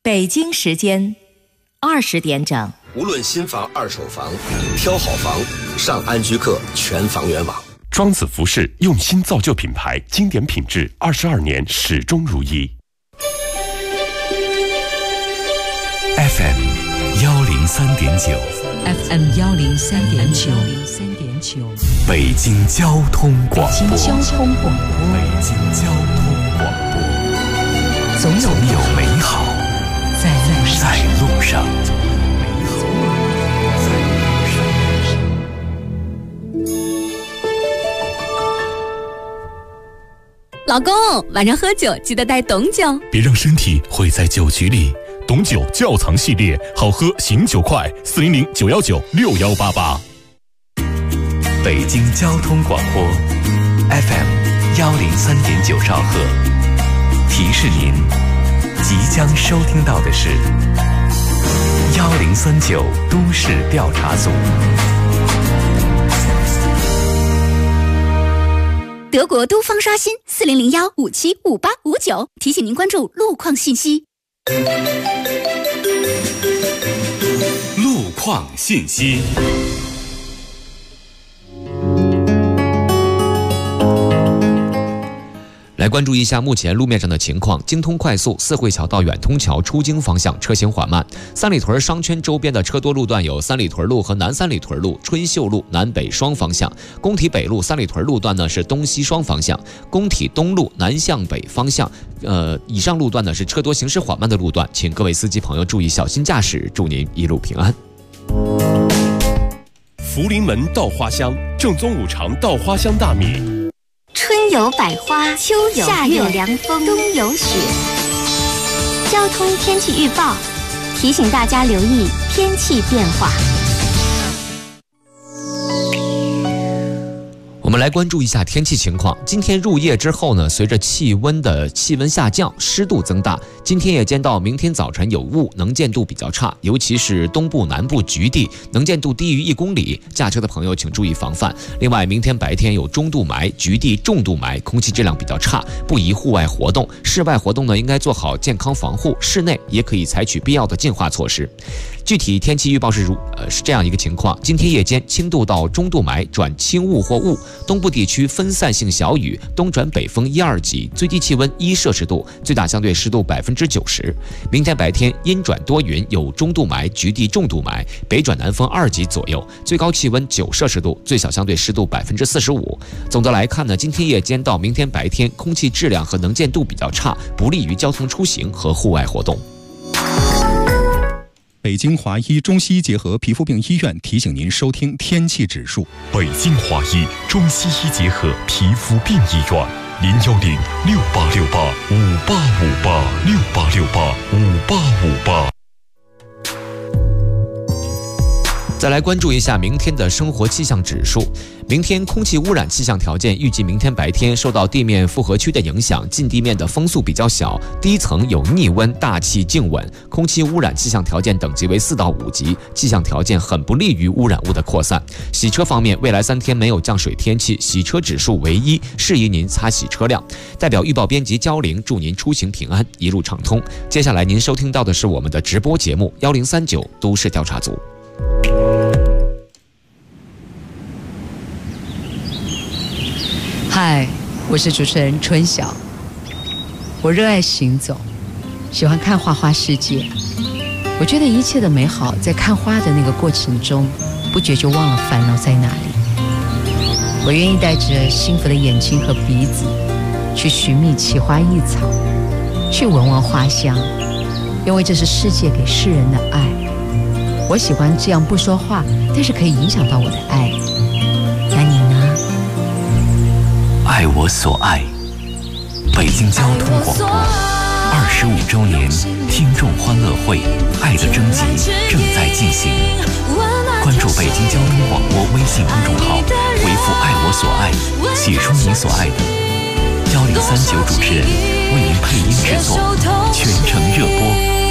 北京时间20点整。 无论新房、二手房，挑好房，上安居客全房源网。 庄子服饰用心造就品牌，经典品质22年始终如一。 FM 103.9 FM 103.9 北京交通广播。 北京交通广播。 北京交通广播。总有美好在路上。 老公，晚上喝酒记得带董酒， 别让身体毁在酒局里。董酒窖藏系列，好喝醒酒快，400-919-6188。北京交通广播 FM 103.9兆赫，提示您即将收听到的是1039都市调查组。 德国都方刷新4001575859，提醒您关注路况信息。 路况信息。 来关注一下目前路面上的情况。京通快速四惠桥到远通桥出京方向车行缓慢。三里屯商圈周边的车多路段有三里屯路和南三里屯路、春秀路南北双方向。工体北路三里屯路段呢是东西双方向。工体东路南向北方向，以上路段呢是车多行驶缓慢的路段，请各位司机朋友注意小心驾驶，祝您一路平安。 福临门稻花香，正宗五常稻花香大米。 春有百花，秋有夏有凉风，冬有雪。交通天气预报提醒大家留意天气变化。 我们来关注一下天气情况。今天入夜之后呢，随着气温下降，湿度增大，今天夜间到明天早晨有雾，能见度比较差，尤其是东部南部局地能见度低于1公里，驾车的朋友请注意防范。另外，明天白天有中度霾，局地重度霾，空气质量比较差，不宜户外活动。室外活动呢，应该做好健康防护，室内也可以采取必要的净化措施。具体天气预报是这样一个情况：今天夜间轻度到中度霾转轻雾或雾，东部地区分散性小雨，东转北风1、2级，最低气温1摄氏度，最大相对湿度90%。明天白天阴转多云，有中度霾，局地重度霾，北转南风2级左右，最高气温9摄氏度，最小相对湿度45%。总的来看呢，今天夜间到明天白天空气质量和能见度比较差，不利于交通出行和户外活动。 北京华医中西医结合皮肤病医院提醒您收听天气指数。 北京华医中西医结合皮肤病医院，0106868585858，68685858。 再来关注一下明天的生活气象指数。明天空气污染气象条件预计，明天白天受到地面复合区的影响，近地面的风速比较小，低层有逆温，大气静稳，空气污染气象条件等级为4到5级，气象条件很不利于污染物的扩散。洗车方面，未来3天没有降水天气，洗车指数为1，适宜您擦洗车辆。代表预报编辑焦玲祝您出行平安，一路畅通。接下来您收听到的是我们的直播节目1039都市调查组。 嗨，我是主持人春晓。我热爱行走，喜欢看花花世界。我觉得一切的美好在看花的那个过程中，不觉就忘了烦恼在哪里。我愿意带着幸福的眼睛和鼻子，去寻觅奇花异草，去闻闻花香，因为这是世界给世人的爱。我喜欢这样不说话，但是可以影响到我的爱。那你呢？ 爱我所爱，北京交通广播25周年听众欢乐会爱的征集正在进行，关注北京交通广播微信公众号，回复爱我所爱，写出你所爱的，1039主持人为您配音制作，全程热播。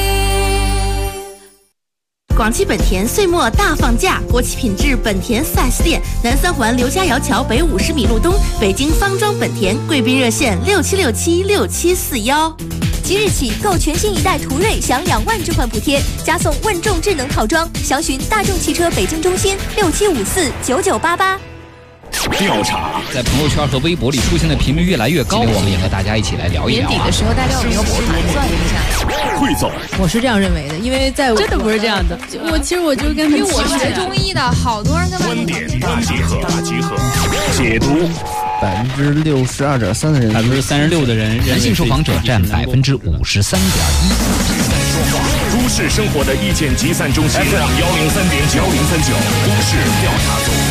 广汽本田岁末大放假，国企品质本田4S店，南三环刘家窑桥北50米路东，北京方庄本田，贵宾热线67676741。 即日起购全新一代途锐享2万置换补贴，加送问众智能套装。详询大众汽车北京中心67549988。 调查在朋友圈和微博里出现的频率越来越高，我们也和大家一起来聊一聊。 年底的时候，大家有没有盘算一下？ 汇总， 我是这样认为的，因为在真的不是这样的。 我其实就跟因为我学中医的，好多人跟观点大集合，解读。 62.3%的人 ，36%的人，男性受访者占53.1%。都市生活的意见集散中心 FM 103.9，103.9都市调查组。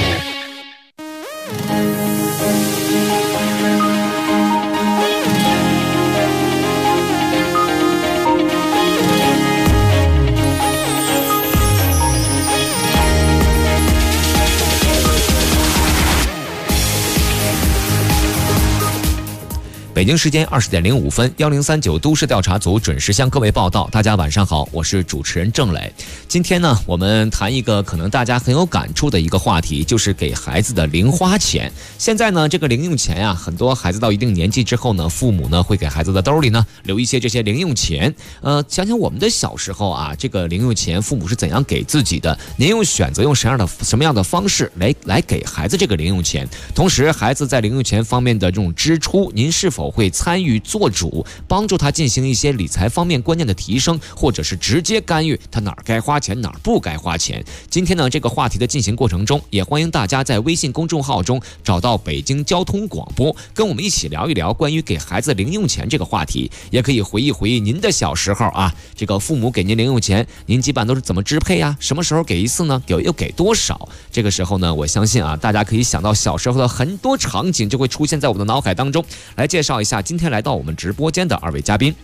北京时间20点05分，1039都市调查组准时向各位报道。大家晚上好，我是主持人郑磊。今天呢，我们谈一个可能大家很有感触的一个话题，就是给孩子的零花钱。现在呢，这个零用钱呀，很多孩子到一定年纪之后呢，父母呢会给孩子的兜里呢留一些这些零用钱。想想我们的小时候啊，这个零用钱父母是怎样给自己的？您选择用什么样的方式来给孩子这个零用钱？同时，孩子在零用钱方面的这种支出，您是否会参与做主，帮助他进行一些理财方面观念的提升，或者是直接干预他哪儿该花钱哪儿不该花钱？今天呢，这个话题的进行过程中，也欢迎大家在微信公众号中找到北京交通广播，跟我们一起聊一聊关于给孩子零用钱这个话题，也可以回忆您的小时候啊，这个父母给您零用钱，您基本都是怎么支配呀？什么时候给一次呢？又给多少？这个时候呢，我相信啊，大家可以想到小时候的很多场景就会出现在我们的脑海当中。来介绍一下今天来到我们直播间的2位嘉宾。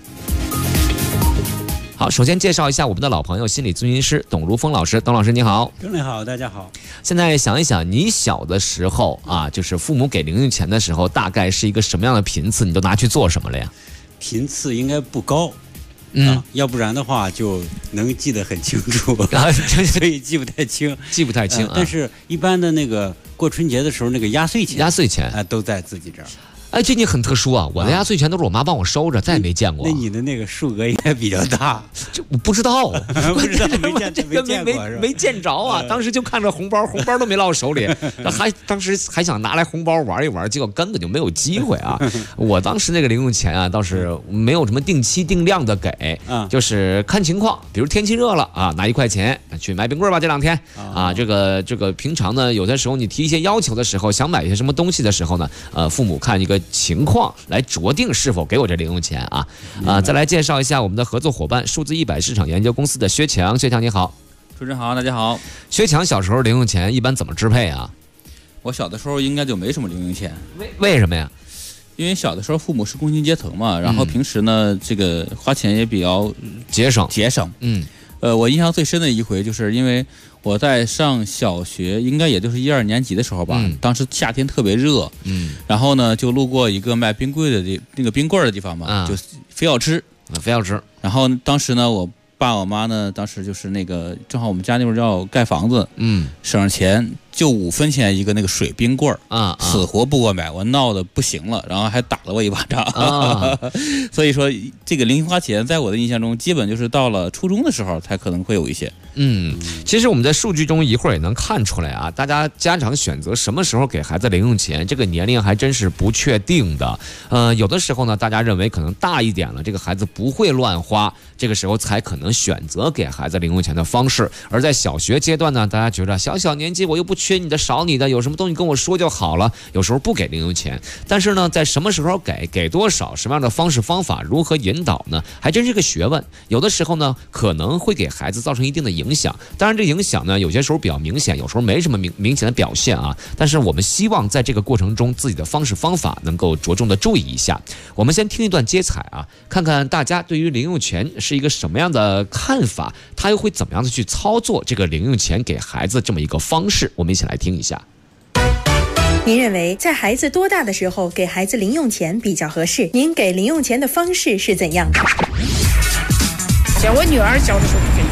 好，首先介绍一下我们的老朋友，心理咨询师董如峰老师。董老师你好。 郑磊好，大家好。 现在想一想，你小的时候啊，就是父母给零用钱的时候，大概是一个什么样的频次？你都拿去做什么了呀？ 频次应该不高。要不然的话就能记得很清楚，所以记不太清。但是一般的那个过春节的时候，那个压岁钱都在自己这儿。 哎，这你很特殊啊！我的压岁钱都是我妈帮我收着，再也没见过。 那你的那个数额应该比较大， 这我不知道， 没见着啊！当时就看着红包都没落手里，当时还想拿来红包玩一玩，结果根本就没有机会啊！我当时那个零用钱啊，倒是没有什么定期定量的给，就是看情况，比如天气热了啊，拿1块钱去买冰棍吧，这2天啊，这个平常呢，有的时候你提一些要求的时候，想买一些什么东西的时候呢，父母看一个情况来酌定是否给我这零用钱啊。再来介绍一下我们的合作伙伴，数字100市场研究公司的薛强。薛强你好。 主持人好，大家好。 薛强小时候零用钱一般怎么支配啊？ 我小的时候应该就没什么零用钱。 为什么呀？ 因为小的时候父母是工薪阶层嘛，然后平时呢，这个花钱也比较节省。我印象最深的一回，就是因为我在上小学，应该也就是1、2年级的时候吧，当时夏天特别热，然后呢就路过一个卖冰棍的地方嘛，就非要吃。然后当时呢，我爸我妈呢，当时就是那个正好我们家那会儿要盖房子，省着钱。就5分钱一个那个水冰棍儿死活不给我买，我闹得不行了，然后还打了我一巴掌。所以说这个零花钱在我的印象中，基本就是到了初中的时候才可能会有一些。 其实我们在数据中一会儿也能看出来啊，大家家长选择什么时候给孩子零用钱，这个年龄还真是不确定的。有的时候呢，大家认为可能大一点了，这个孩子不会乱花，这个时候才可能选择给孩子零用钱的方式。而在小学阶段呢，大家觉得小年纪我又不缺你的少你的，有什么东西跟我说就好了，有时候不给零用钱。但是呢，在什么时候给多少，什么样的方式方法，如何引导呢，还真是个学问。有的时候呢，可能会给孩子造成一定的影响，当然这影响呢，有些时候比较明显，有时候没什么明显的表现啊。但是我们希望在这个过程中，自己的方式方法能够着重的注意一下。我们先听一段接彩啊，看看大家对于零用钱是一个什么样的看法，他又会怎么样的去操作这个零用钱给孩子这么一个方式，我们一起来听一下。 您认为在孩子多大的时候给孩子零用钱比较合适？您给零用钱的方式是怎样的？ 像我女儿小的时候不给钱，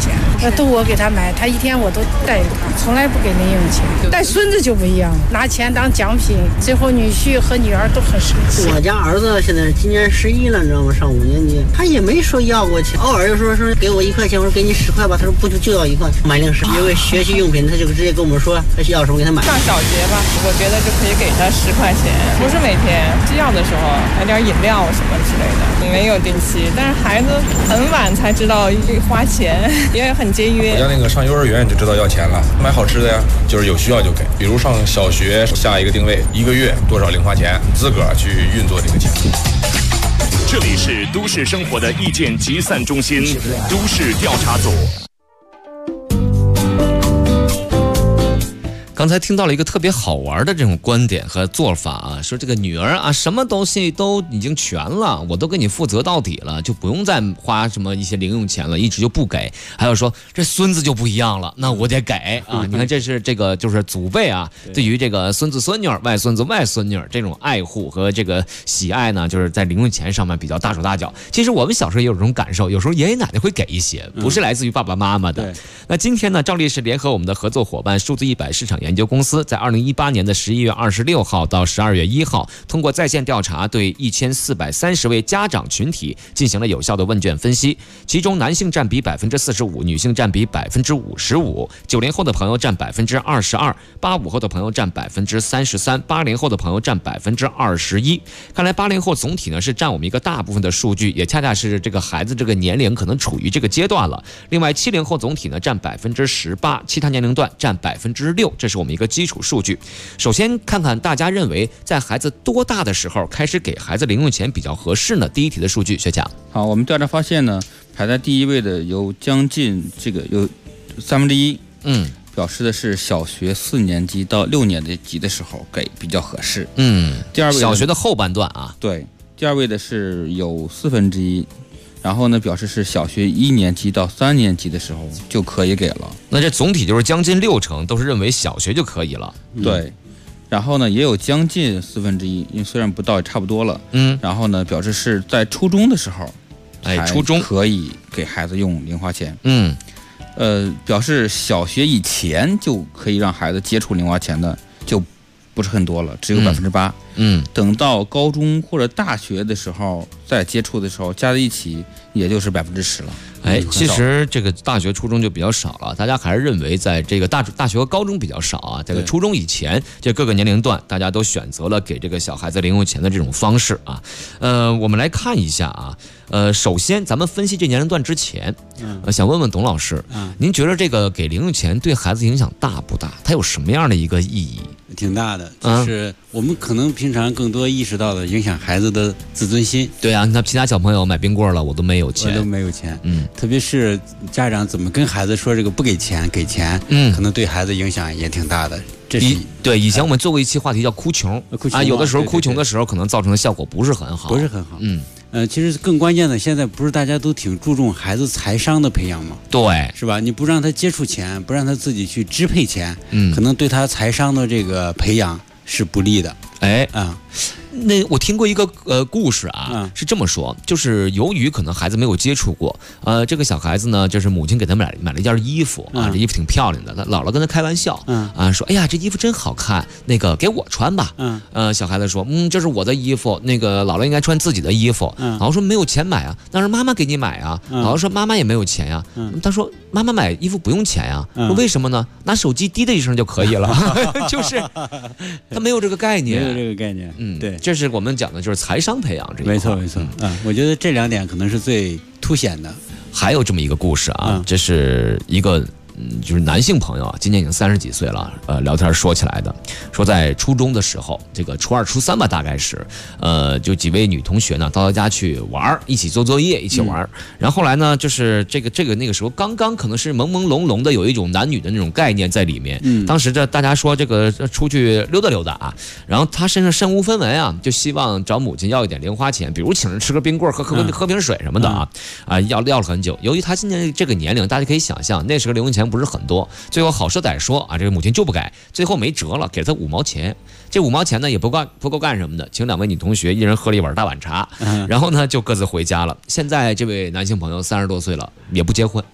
都我给他买，他一天我都带着他，从来不给零用钱。带孙子就不一样，拿钱当奖品，最后女婿和女儿都很生气。 我家儿子现在今年11了，你知道吗？上5年级，他也没说要过钱，偶尔就说给我1块钱，我说给你10块吧，他说不就要1块。买零食，因为学习用品，他就直接跟我们说他要什么给他买。 上小学吧，我觉得就可以给他10块钱，不是每天，需要的时候买点饮料什么之类的，没有定期。但是孩子很晚才知道花钱，也很节约。 我家那个上幼儿园就知道要钱了，买好吃的呀，就是有需要就给。比如上小学下一个定位，1个月多少零花钱，自个儿去运作这个钱。 这里是都市生活的意见集散中心，都市调查组。 刚才听到了一个特别好玩的这种观点和做法啊，说这个女儿啊，什么东西都已经全了，我都给你负责到底了，就不用再花什么一些零用钱了，一直就不给。还有说这孙子就不一样了，那我得给啊！你看这是这个就是祖辈啊，对于这个孙子孙女、外孙子外孙女这种爱护和这个喜爱呢，就是在零用钱上面比较大手大脚。其实我们小时候也有这种感受，有时候爷爷奶奶会给一些，不是来自于爸爸妈妈的。那今天呢，赵律师联合我们的合作伙伴数字100市场研究公司，在2018年的11月26号到12月1号，通过在线调查，对1430位家长群体进行了有效的问卷分析，其中男性占比45%，女性占比55%，90后的朋友占22%，85后的朋友占33%，80后的朋友占21%。看来80后总体呢是占我们一个大部分的数据，也恰恰是这个孩子这个年龄可能处于这个阶段了。另外70后总体呢占18%，其他年龄段占6%，这是我们一个基础数据。首先看看大家认为在孩子多大的时候开始给孩子零用钱比较合适呢？第一题的数据，学强。 好，我们调查发现呢，排在第一位的有将近有1/3，表示的是小学4年级到6年级的时候给比较合适。第二位小学的后半段啊。 对，第二位的是有1/4。然后呢，表示是小学1年级到3年级的时候就可以给了。 那这总体就是将近60%都是认为小学就可以了。 对，然后呢，也有将近1/4，因为虽然不到也差不多了。然后呢，表示是在初中的时候， 初中可以给孩子用零花钱。表示小学以前就可以让孩子接触零花钱的就不是很多了，只有8%。等到高中或者大学的时候再接触的时候，加在一起也就是10%了。 其实这个大学初中就比较少了，大家还是认为在这个大学和高中比较少啊，在初中以前，这各个年龄段大家都选择了给这个小孩子零用钱的这种方式啊。我们来看一下啊，首先咱们分析这年龄段之前，想问问董老师，您觉得这个给零用钱对孩子影响大不大？它有什么样的一个意义？ 挺大的，就是我们可能平常更多意识到的影响孩子的自尊心。 对啊，那其他小朋友买冰棍了，我都没有钱， 特别是家长怎么跟孩子说这个不给钱给钱，可能对孩子影响也挺大的。 对，以前我们做过一期话题叫哭穷啊，有的时候哭穷的时候可能造成的效果不是很好， 其实更关键的，现在不是大家都挺注重孩子财商的培养吗？ 对， 是吧？你不让他接触钱，不让他自己去支配钱，可能对他财商的这个培养是不利的。 那我听过一个故事啊，是这么说，就是由于可能孩子没有接触过，这个小孩子呢，就是母亲给他买了一件衣服啊，这衣服挺漂亮的，他姥姥跟他开玩笑，说哎呀这衣服真好看，那个给我穿吧，小孩子说这是我的衣服，那个姥姥应该穿自己的衣服，姥姥说没有钱买啊，那是妈妈给你买啊，姥姥说妈妈也没有钱呀，他说妈妈买衣服不用钱呀，说为什么呢？拿手机滴的一声就可以了，就是他没有这个概念， 对。 这是我们讲的就是财商培养这一块。 没错，我觉得这2点可能是最凸显的。 还有这么一个故事啊，这是一个就是男性朋友啊，今年已经30几岁了，聊天说起来的，说在初中的时候，这个初2、初3吧，大概是，就几位女同学呢到他家去玩，一起做作业，一起玩。然后后来呢，就是这个那个时候刚刚可能是朦朦胧胧的有一种男女的那种概念在里面。当时大家说这个出去溜达溜达啊，然后他身上身无分文啊，就希望找母亲要一点零花钱，比如请人吃个冰棍，喝瓶水什么的啊，要了很久。由于他现在这个年龄，大家可以想象，那时候零用钱不是很多，最后好说歹说啊，这个母亲就不给，最后没辙了，给了他5毛钱。这5毛钱呢也不够干什么的，请2位女同学一人喝了一碗大碗茶，然后呢就各自回家了。现在这位男性朋友30多岁了，也不结婚。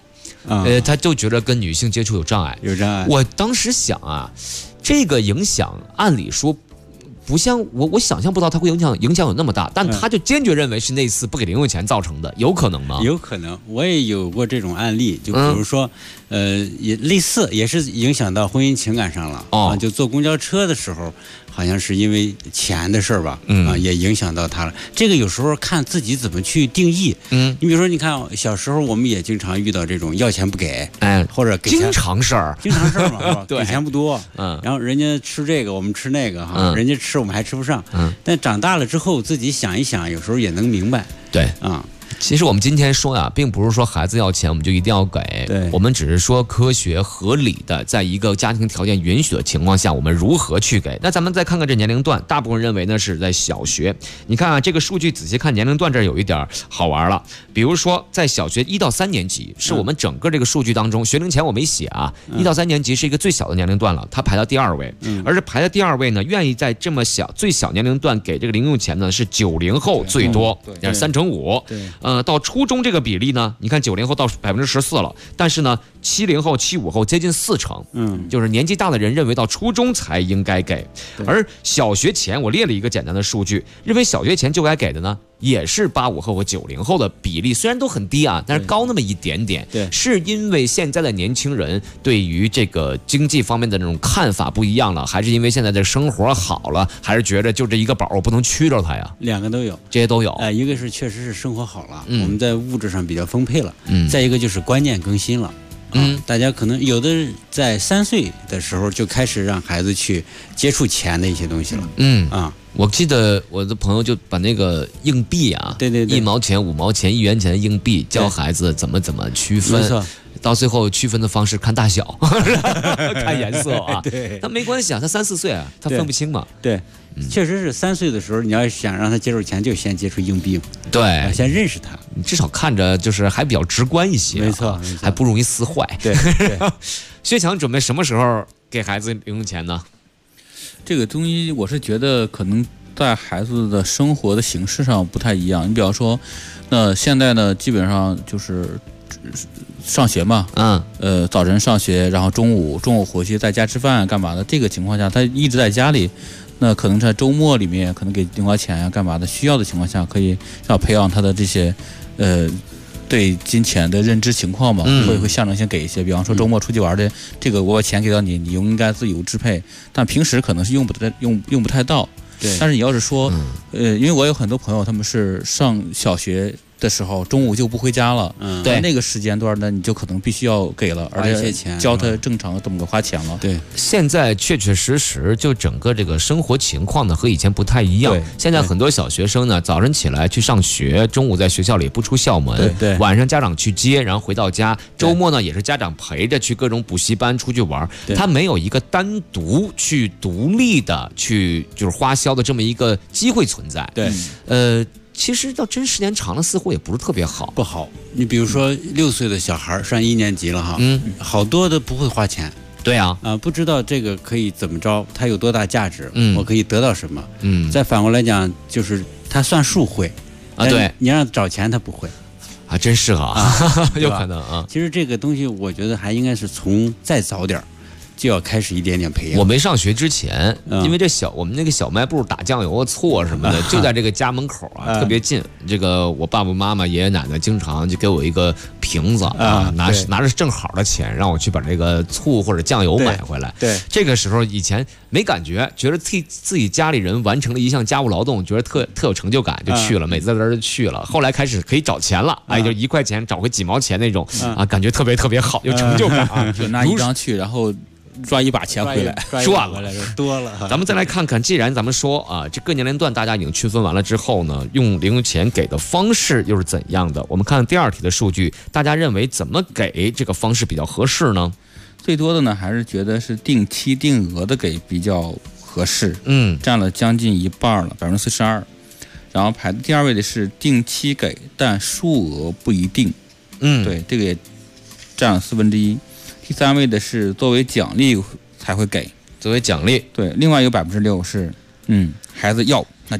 他就觉得跟女性接触有障碍。我当时想啊，这个影响按理说不像我想象不到它会影响有那么大，但他就坚决认为是那次不给零用钱造成的，有可能吗？ 有可能，我也有过这种案例，就比如说，也类似，也是影响到婚姻情感上了。就坐公交车的时候，好像是因为钱的事儿吧，也影响到他了。这个有时候看自己怎么去定义。你比如说，你看小时候我们也经常遇到这种要钱不给，或者给钱经常事儿嘛， 是吧？给钱不多，然后人家吃这个，我们吃那个，人家吃我们还吃不上，但长大了之后自己想一想，有时候也能明白。 对其实我们今天说呀，并不是说孩子要钱我们就一定要给，我们只是说科学合理的，在一个家庭条件允许的情况下，我们如何去给。那咱们再看看这年龄段，大部分认为呢是在小学。你看啊，这个数据仔细看年龄段这儿有一点好玩了。比如说在小学1到3年级，是我们整个这个数据当中，学龄前我没写啊，1到3年级是一个最小的年龄段了，它排到第2位。而是排在第2位呢，愿意在这么最小年龄段给这个零用钱呢，是90后最多，3.5%。到初中这个比例呢，你看90后到14%了，但是呢，70后、75后接近40%，就是年纪大的人认为到初中才应该给，而小学前我列了一个简单的数据，认为小学前就该给的呢，也是85后和90后的比例，虽然都很低啊，但是高那么一点点。是因为现在的年轻人对于这个经济方面的那种看法不一样了，还是因为现在的生活好了，还是觉得就这一个宝我不能屈着他呀？ 两个都有， 这些都有。 一个是确实是生活好了，我们在物质上比较丰沛了，再一个就是观念更新了。大家可能有的在3岁的时候就开始让孩子去接触钱的一些东西了。 我记得我的朋友就把那个硬币啊，1毛钱、5毛钱、1元钱的硬币教孩子怎么区分，到最后区分的方式看大小，看颜色啊。那没关系啊，他3、4岁啊，他分不清嘛。 确实是3岁的时候，你要想让他接触钱，就先接触硬币，先认识他， 你至少看着就是还比较直观一些， 没错， 还不容易撕坏。薛强准备什么时候给孩子零用钱呢？ 这个东西我是觉得可能在孩子的生活的形式上不太一样。你比方说，那现在呢，基本上就是上学嘛，早晨上学，然后中午回去在家吃饭干嘛的。这个情况下，他一直在家里，那可能在周末里面可能给零花钱啊干嘛的，需要的情况下，可以要培养他的这些对金钱的认知情况嘛，会象征性给一些，比方说周末出去玩的，这个我把钱给到你，你应该自由支配，但平时可能是用不太到。但是你要是说，因为我有很多朋友，他们是上小学的时候中午就不回家了，那个时间段呢，你就可能必须要给了，而且教他正常这么个花钱了。 现在确实就整个这个生活情况呢和以前不太一样。现在很多小学生呢，早晨起来去上学，中午在学校里不出校门，晚上家长去接，然后回到家，周末呢也是家长陪着去各种补习班出去玩，他没有一个单独去独立的去就是花销的这么一个机会存在。其实到真时间长了，似乎也不是特别好。 不好，你比如说6岁的小孩上1年级了哈，好多的不会花钱。不知道这个可以怎么着，它有多大价值，我可以得到什么。再反过来讲，就是他算数会你让他找钱他不会。 还真是有可能啊。 其实这个东西，我觉得还应该是从再早点就要开始一点点培养。 我没上学之前，因为我们那个小卖部打酱油、醋什么的，就在这个家门口特别近。这个我爸爸妈妈、爷爷奶奶经常就给我一个瓶子拿着正好的钱，让我去把这个醋或者酱油买回来。这个时候以前没感觉，觉得替自己家里人完成了一项家务劳动，觉得特有成就感，就去了，每次在这儿就去了。后来开始可以找钱了，就1块钱找回几毛钱那种感觉特别好，有成就感就拿一张去，然后抓一把钱回来， 赚了多了。 咱们再来看看，既然咱们说这各年龄段大家已经区分完了之后呢，用零用钱给的方式又是怎样的？我们看第2题的数据，大家认为怎么给这个方式比较合适呢？ 最多的呢，还是觉得是定期定额的给比较合适，占了将近一半了，42%。然后排第2位的是定期给，但数额不一定，对，这个也占了1/4。第3位的是作为奖励才会给， 作为奖励。 对，另外有6%是，孩子要那就给。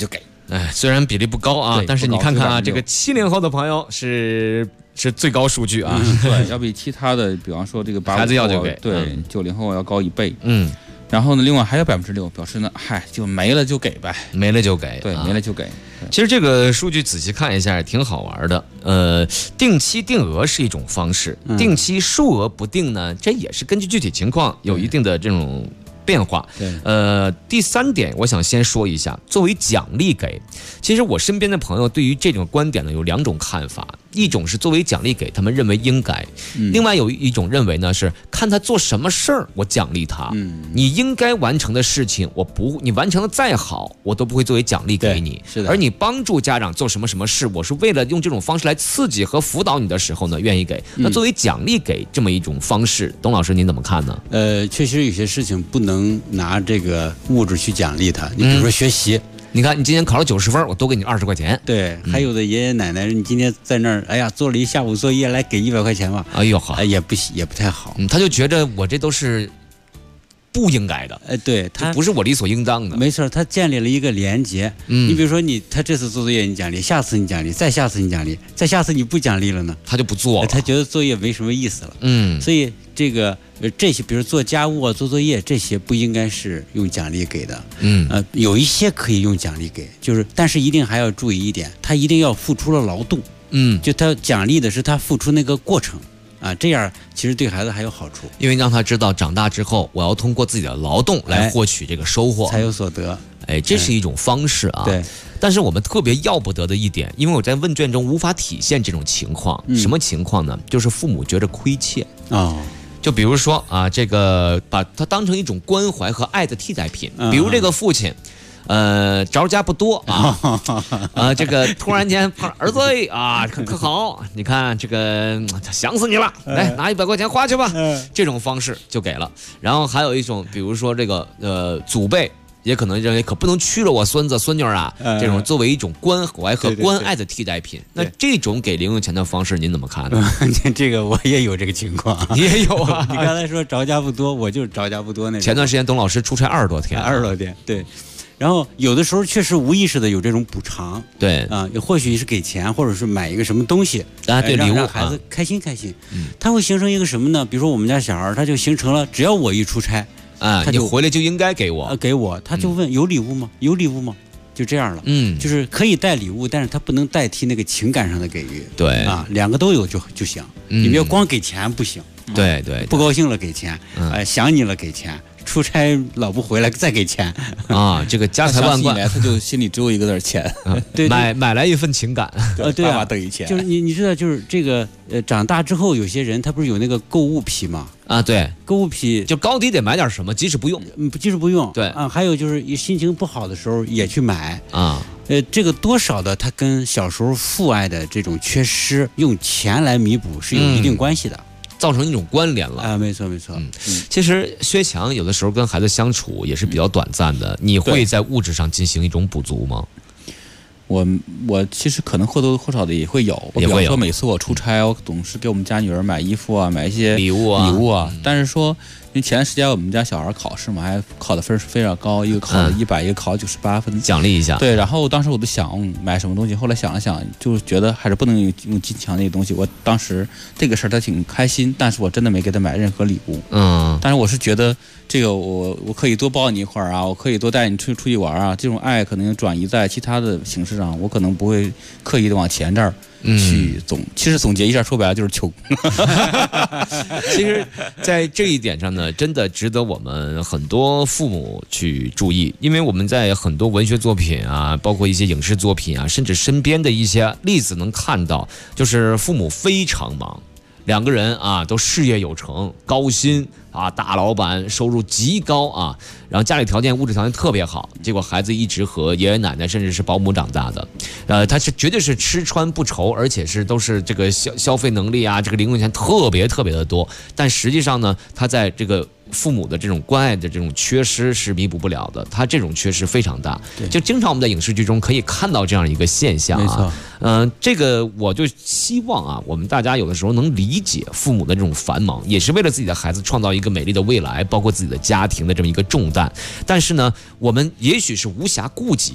虽然比例不高啊，但是你看看啊，这个70后的朋友是最高数据啊， 对，要比其他的，比方说这个孩子要就给， 对，90后要高1倍，然后呢，另外还有6%表示呢，就没了就给呗， 没了就给， 对，没了就给。 其实这个数据仔细看一下也挺好玩的。定期定额是一种方式，定期数额不定呢，这也是根据具体情况有一定的这种变化。第3点，我想先说一下，作为奖励给，其实我身边的朋友对于这种观点呢有2种看法。一种是作为奖励给，他们认为应该；另外有一种认为呢是看他做什么事儿，我奖励他。你应该完成的事情，你完成的再好，我都不会作为奖励给你。 是的。 而你帮助家长做什么事，我是为了用这种方式来刺激和辅导你的时候呢，愿意给。那作为奖励给这么一种方式，董老师您怎么看呢？ 确实有些事情不能拿这个物质去奖励他，你比如说学习。 你看，你今天考了90分，我多给你20块钱。 对，还有的爷爷奶奶，你今天在那儿，哎呀，做了一下午作业，来给100块钱吧。 哎呦好， 也不太好。 他就觉得我这都是不应该的。 对，他不是我理所应当的。 没错，他建立了一个连结。你比如说他这次做作业你奖励，下次你奖励，再下次你奖励，再下次你不奖励了呢， 他就不做了。 他觉得作业没什么意思了。所以这些，比如做家务啊、做作业，这些不应该是用奖励给的。有一些可以用奖励给，但是一定还要注意一点，他一定要付出了劳动。就他奖励的是他付出那个过程啊，这样其实对孩子还有好处， 因为让他知道长大之后，我要通过自己的劳动来获取这个收获， 才有所得。 这是一种方式啊。 对。 但是我们特别要不得的一点，因为我在问卷中无法体现这种情况。什么情况呢？就是父母觉得亏欠。就比如说啊，这个把它当成一种关怀和爱的替代品。比如这个父亲，着家不多啊，这个突然间儿子啊，可好，你看这个想死你了，来拿100块钱花去吧。这种方式就给了。然后还有一种，比如说这个祖辈。也可能认为可不能屈了我孙子孙女啊，这种作为一种关怀和关爱的替代品。那这种给零用钱的方式您怎么看呢？ 这个我也有这个情况。 你也有啊？ 你刚才说着家不多，我就是着家不多那种。 前段时间董老师出差20多天 ，20多天，对。然后有的时候确实无意识的有这种补偿， 对或许是给钱，或者是买一个什么东西啊，对，礼物让孩子开心。他会形成一个什么呢？比如说我们家小孩，他就形成了，只要我一出差。 他就回来就应该给我， 他就问有礼物吗？有礼物吗？就这样了。就是可以带礼物，但是他不能代替那个情感上的给予。 对 2个都有就行。你不要光给钱不行。 对， 不高兴了给钱，想你了给钱，出差老不回来再给钱啊，这个家财万贯， 他就心里只有一个字钱， 对， 买来一份情感， 对啊， 等于钱。 就是你知道，就是这个长大之后，有些人他不是有那个购物癖吗？ 啊，对， 购物癖就高低得买点什么，即使不用， 即使不用， 对啊，还有就是心情不好的时候也去买啊， 这个多少的，他跟小时候父爱的这种缺失，用钱来弥补是有一定关系的。 造成一种关联了啊，没错。 其实薛强有的时候跟孩子相处也是比较短暂的，你会在物质上进行一种补足吗？ 我其实可能或多或少的也会有，比方说每次我出差，我总是给我们家女儿买衣服啊，买一些礼物啊。 但是说，因为前段时间我们家小孩考试嘛，还考的分是非常高，一个考了100，一个考98分， 奖励一下。 对，然后当时我就想买什么东西，后来想了想，就觉得还是不能用金钱那个东西。我当时这个事儿他挺开心，但是我真的没给他买任何礼物。但是我是觉得这个我可以多抱你一会儿啊，我可以多带你出去玩啊，这种爱可能转移在其他的形式上，我可能不会刻意的往钱这儿去其实总结一下，说白了就是穷。 其实在这一点上呢，真的值得我们很多父母去注意，因为我们在很多文学作品啊，包括一些影视作品啊，甚至身边的一些例子能看到，就是父母非常忙，2个人啊都事业有成，高薪啊，大老板，收入极高啊，然后家里条件物质条件特别好，结果孩子一直和爷爷奶奶甚至是保姆长大的，他是绝对是吃穿不愁，而且是都是这个消费能力啊，这个零用钱特别的多，但实际上呢，他在这个父母的这种关爱的这种缺失是弥补不了的，他这种缺失非常大，就经常我们在影视剧中可以看到这样一个现象啊。这个我就希望啊，我们大家有的时候能理解父母的这种繁忙，也是为了自己的孩子创造一个美丽的未来，包括自己的家庭的这么一个重担。但是呢，我们也许是无暇顾及，我们在很多父母去注意，因为我们在很多文学作品啊，包括一些影视作品啊，身边的一些例子能看到，就是父母非常忙，2个人啊都事业有成，高薪啊，大老板，收入极高啊，然后家里条件物质条件特别好，结果孩子一直和爷爷奶奶甚至是保姆长大的，这个绝对是吃穿不愁，而且是都是这个消费能力啊，这个零用钱特别多，但实际上呢，他在这个父母的这种关爱的这种缺失是弥补不了的，他这种缺失非常大。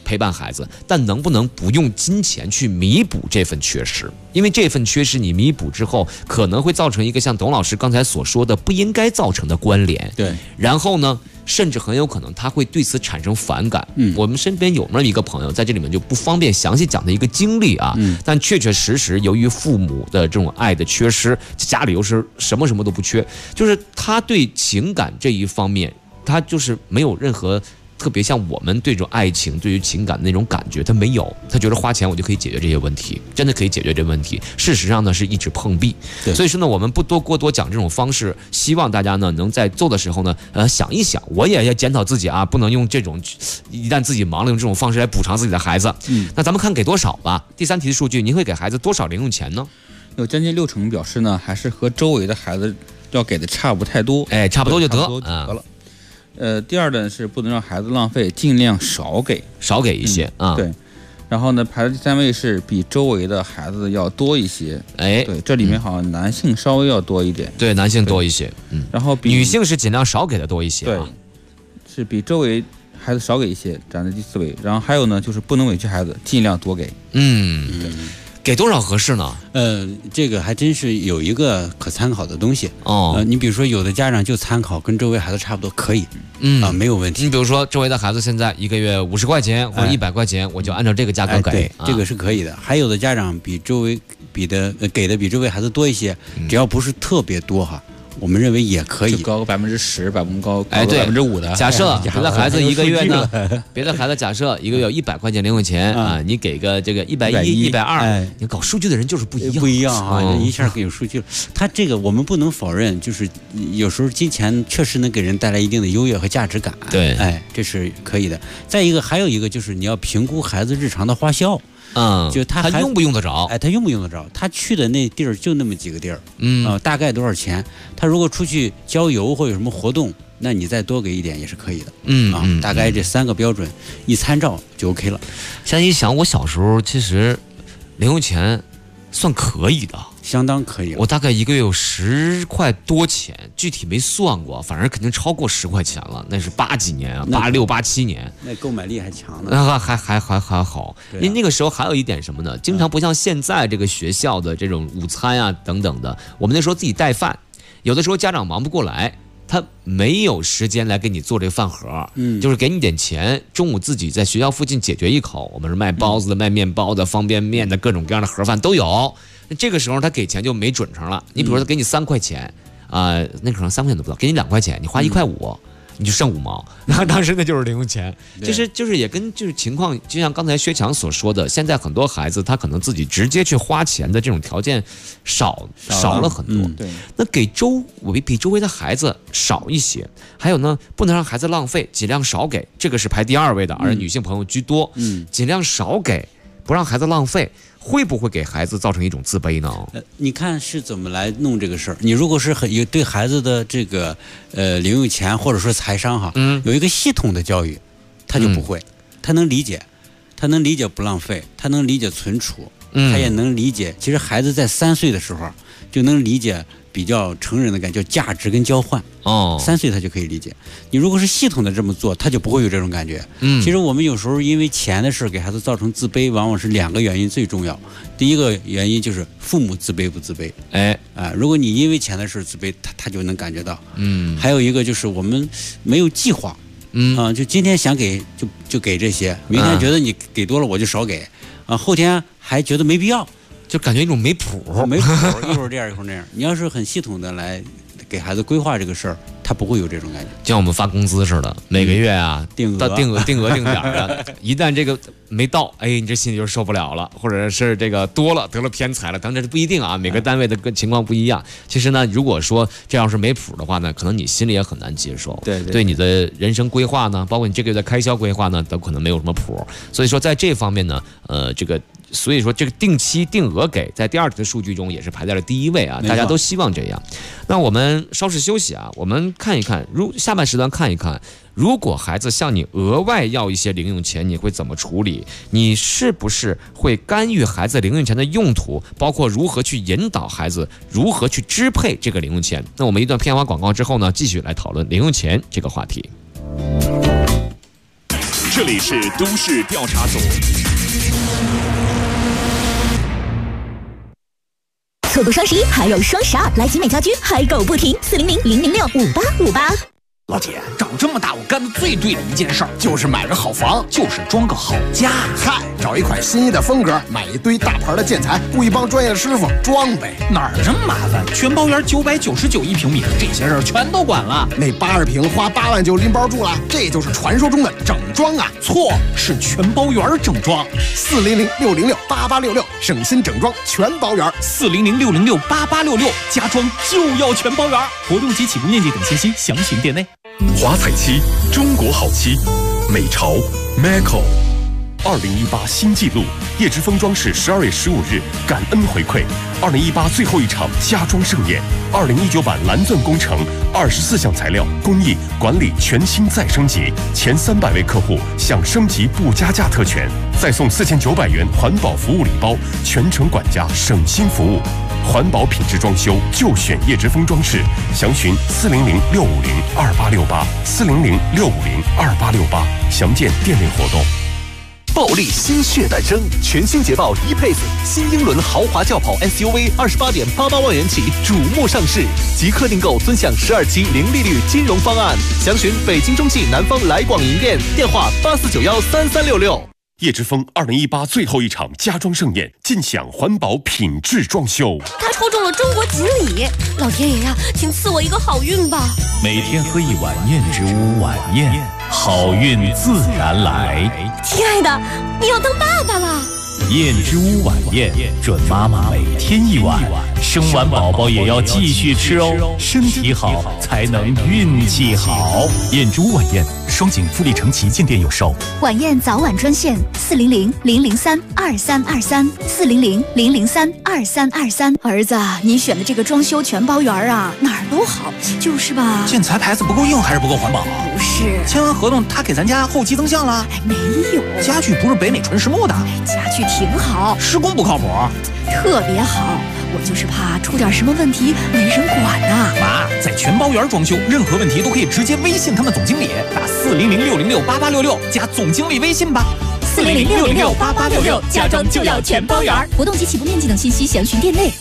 陪伴孩子，但能不能不用金钱去弥补这份缺失？因为这份缺失你弥补之后，可能会造成一个像董老师刚才所说的不应该造成的关联。 对， 然后呢，甚至很有可能他会对此产生反感。我们身边有那么一个朋友，在这里面就不方便详细讲的一个经历啊，但确确实实由于父母的这种爱的缺失，家里又是什么都不缺，就是他对情感这一方面，他就是没有任何。特别像我们对这种爱情、对于情感的那种感觉，他没有，他觉得花钱我就可以解决这些问题，真的可以解决这问题。事实上呢，是一直碰壁。所以说呢，我们不过多讲这种方式，希望大家呢能在做的时候呢，想一想，我也要检讨自己啊，不能用这种一旦自己忙了用这种方式来补偿自己的孩子。那咱们看给多少吧。第3题的数据，您会给孩子多少零用钱呢？ 有将近60%表示呢，还是和周围的孩子要给的差不太多， 差不多就得了。第二呢是不能让孩子浪费，尽量少给一些啊。 对，然后呢排在第3位是比周围的孩子要多一些。对，这里面好像男性稍微要多一点。 对，男性多一些。 然后女性是尽量少给的多一些。 对，是比周围孩子少给一些，站在第4位。然后还有呢就是不能委屈孩子，尽量多给。 给多少合适呢？ 这个还真是有一个可参考的东西哦。你比如说，有的家长就参考跟周围孩子差不多，可以，没有问题。 你比如说，周围的孩子现在一个月50块钱或者100块钱，我就按照这个价格给， 对，这个是可以的。还有的家长比周围给的比周围孩子多一些，只要不是特别多哈。我们认为也可以， 就高个10%，高个 5% 的。 假设别的孩子一个月呢，别的孩子假设一个月有100块钱零用钱啊，你给个这个110、120，你搞数据的人就是不一样啊，一下给有数据了。他这个我们不能否认，就是有时候金钱确实能给人带来一定的优越和价值感。 对， 这是可以的。再一个，还有一个就是你要评估孩子日常的花销。就他用不用得着？ 他用不用得着？他去的那地儿就那么几个地儿，大概多少钱？他如果出去郊游或有什么活动，那你再多给一点也是可以的。大概这3个标准一参照就 OK 了。 现在一想，我小时候其实零用钱算可以的。 相当可以了， 我大概一个月有10块多钱，具体没算过，反正肯定超过10块钱了。那是80几年啊，86、87年， 那购买力还强呢。 那还好，因为那个时候还有一点什么呢？经常不像现在这个学校的这种午餐啊等等的，我们那时候自己带饭，有的时候家长忙不过来。他没有时间来给你做这个饭盒，就是给你点钱，中午自己在学校附近解决一口。我们是卖包子的、卖面包的、方便面的，各种各样的盒饭都有。那这个时候他给钱就没准成了。你比如说他给你3块钱，那可能3块钱都不到，给你2块钱，你花1块5。你就剩5毛，然后当时那就是零用钱，就是也跟就是情况，就像刚才薛强所说的，现在很多孩子他可能自己直接去花钱的这种条件少了很多。 对， 那给比周围的孩子少一些，还有呢，不能让孩子浪费，尽量少给，这个是排第2位的，而女性朋友居多。尽量少给，不让孩子浪费。会不会给孩子造成一种自卑呢？ 你看是怎么来弄这个事儿？你如果是有对孩子的这个零用钱或者说财商哈，有一个系统的教育，他就不会，他能理解不浪费，他能理解存储，他也能理解。其实孩子在3岁的时候就能理解比较成人的感觉，叫价值跟交换。3岁他就可以理解。你如果是系统的这么做，他就不会有这种感觉。其实我们有时候因为钱的事给孩子造成自卑，往往是2个原因最重要。第一个原因就是父母自卑不自卑。如果你因为钱的事自卑，他就能感觉到。还有一个就是我们没有计划。就今天想给就给这些，明天觉得你给多了我就少给，后天还觉得没必要。 就感觉一种没谱， 一会儿这样一会儿那样。你要是很系统的来给孩子规划这个事儿，他不会有这种感觉。 就像我们发工资似的，每个月啊定额定点的，一旦这个没到，你这心里就受不了了，或者是这个多了得了偏财了，等等，这不一定啊，每个单位的情况不一样。其实呢，如果说这要是没谱的话呢，可能你心里也很难接受。对你的人生规划呢，包括你这个月的开销规划呢，都可能没有什么谱。所以说在这方面呢，所以说这个定期定额给在第2题的数据中也是排在了第1位啊，大家都希望这样。那我们稍事休息啊，我们看一看，下半时段看一看，如果孩子向你额外要一些零用钱，你会怎么处理？你是不是会干预孩子零用钱的用途，包括如何去引导孩子，如何去支配这个零用钱？那我们一段片花广告之后呢，继续来讨论零用钱这个话题。 这里是都市调查组。 错过双11还有双12，来集美家居嗨购不停，400-006-5858。 老姐，长这么大我干的最对的一件事儿就是买个好房，就是装个好家。 嗨，找一款心仪的风格，买一堆大牌的建材，雇一帮专业的师傅装呗。 哪儿这么麻烦？全包圆999一平米，这些事儿全都管了。 那80平花8万就拎包住了，这就是传说中的整装啊！ 错，是全包圆整装。 400-606-8866，省心整装全包圆。 400-606-8866，家装就要全包圆。活动及起步面积等信息详询店内。 华彩漆，中国好漆，美潮 Maco。2018新纪录，叶之峰装饰12月15日感恩回馈，2018最后一场家装盛宴，2019版蓝钻工程24项材料工艺管理全新再升级，前300位客户享升级不加价特权，再送4900元环保服务礼包，全程管家省心服务。环保品质装修就选叶之峰装饰，详询400-650-2868，400-650-2868，详见店内活动。 暴力新血诞生，全新捷豹 E-Pace 新英伦豪华轿跑 SUV28.88万元起瞩目上市，即刻订购尊享12期零利率金融方案，详询北京中汽南方来广营店，电话84913366。 叶之峰2018最后一场家装盛宴，尽享环保品质装修。 他抽中了中国锦鲤，老天爷呀，请赐我一个好运吧！ 每天喝一碗燕之屋晚宴，好运自然来。 亲爱的，你要当爸爸了。 燕之屋晚宴，准妈妈每天一碗，生完宝宝也要继续吃哦，身体好才能运气好。燕之屋晚宴，双井富力城旗舰店有售。 晚宴早晚专线400-003-2323，400-003-2323。儿子，你选的这个装修全包圆啊，哪儿都好，就是吧？ 建材牌子不够硬还是不够环保？ 不是， 签完合同他给咱家后期增项了？ 没有， 家具不是北美纯实木的， 家具挺好， 施工不靠谱， 特别好。我就是怕出点什么问题没人管呐。 妈，在全包圆装修，任何问题都可以直接微信他们总经理，打400-606-8866加总经理微信吧。 400-606-8866，家装就要全包圆。活动及起步面积等信息详询店内。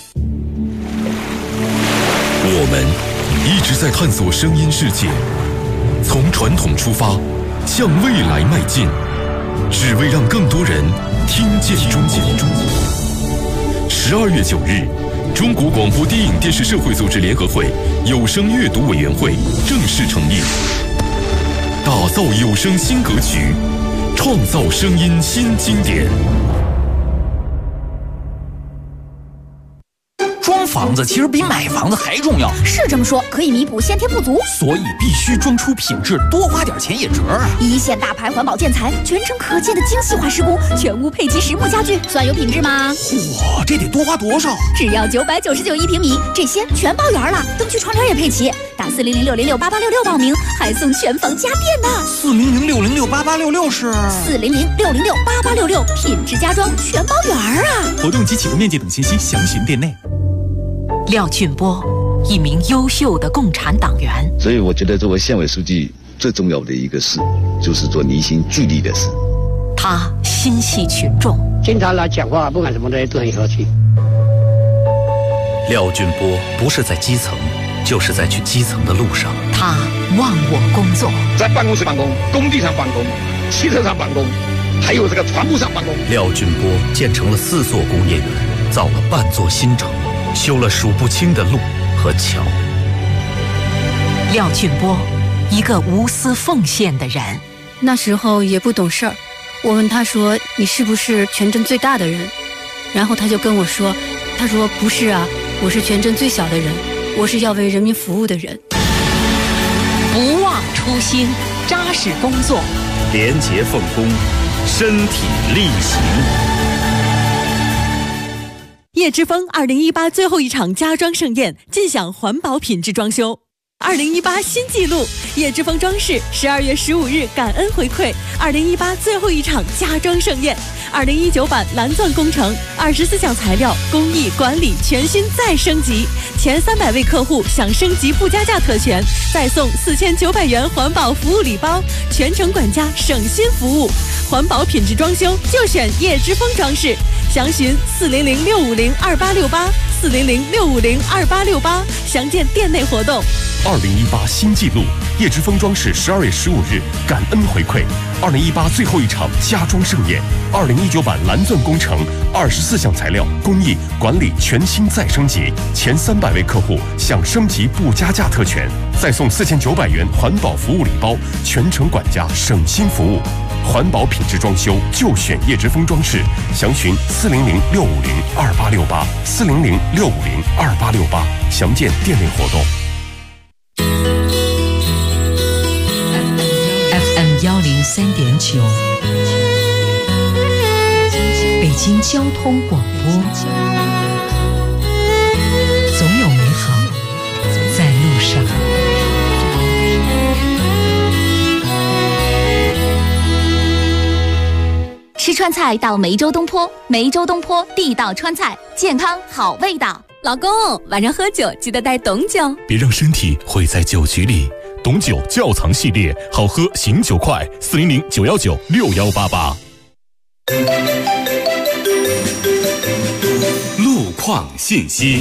我们一直在探索声音世界，从传统出发，向未来迈进，只为让更多人听见中国。12月9日，中国广播电影电视社会组织联合会有声阅读委员会正式成立，打造有声新格局，创造声音新经典。 装房子其实比买房子还重要， 是这么说，可以弥补先天不足， 所以必须装出品质，多花点钱也值啊！ 一线大牌环保建材，全程可见的精细化施工，全屋配齐实木家具，算有品质吗？ 嚯，这得多花多少？ 只要999一平米，这些全包圆了，灯具窗帘也配齐。打400-606-8866报名，还送全房家电呢。 400-606-8866是 400-606-8866，品质家装全包圆啊！ 活动及起步面积等信息详询店内。 廖俊波，一名优秀的共产党员。 所以我觉得作为县委书记最重要的一个事，就是做凝心聚力的事。 他心系群众， 经常来讲话，不管什么东西都很和气。 廖俊波不是在基层，就是在去基层的路上。 他忘我工作， 在办公室办公，工地上办公，汽车上办公，还有这个船坞上办公。 廖俊波建成了4座工业园，造了半座新城，修了数不清的路和桥。 廖俊波，一个无私奉献的人。 那时候也不懂事儿，我问他说：“你是不是全镇最大的人？”然后他就跟我说：“他说不是啊，我是全镇最小的人，我是要为人民服务的人。” 不忘初心，扎实工作， 廉洁奉公，身体力行。 叶之峰2018最后一场家装盛宴，尽享环保品质装修。 2018新纪录，叶之峰装饰12月15日感恩回馈2018最后一场家装盛宴，2019版蓝钻工程24项材料工艺管理全新再升级，前300位客户享升级不加价特权，再送4900元环保服务礼包，全程管家省心服务，环保品质装修就选叶之峰装饰，详询400-650-2868，400-650-2868，详见店内活动。 2018新纪录，叶之峰装饰12月15日感恩回馈2018最后一场家装盛宴，2019版蓝钻工程24项材料工艺管理全新再升级，前300位客户享升级不加价特权，再送4900元环保服务礼包，全程管家省心服务，环保品质装修就选叶之峰装饰，详询400-650-2868，400-650-2868，详见店内活动。 FM103.9，北京交通广播，总有美好在路上。 吃川菜到梅州东坡，梅州东坡地道川菜，健康好味道。 老公，晚上喝酒记得带董酒， 别让身体毁在酒局里。董酒窖藏系列，好喝醒酒快，400-919-6188。 路况信息，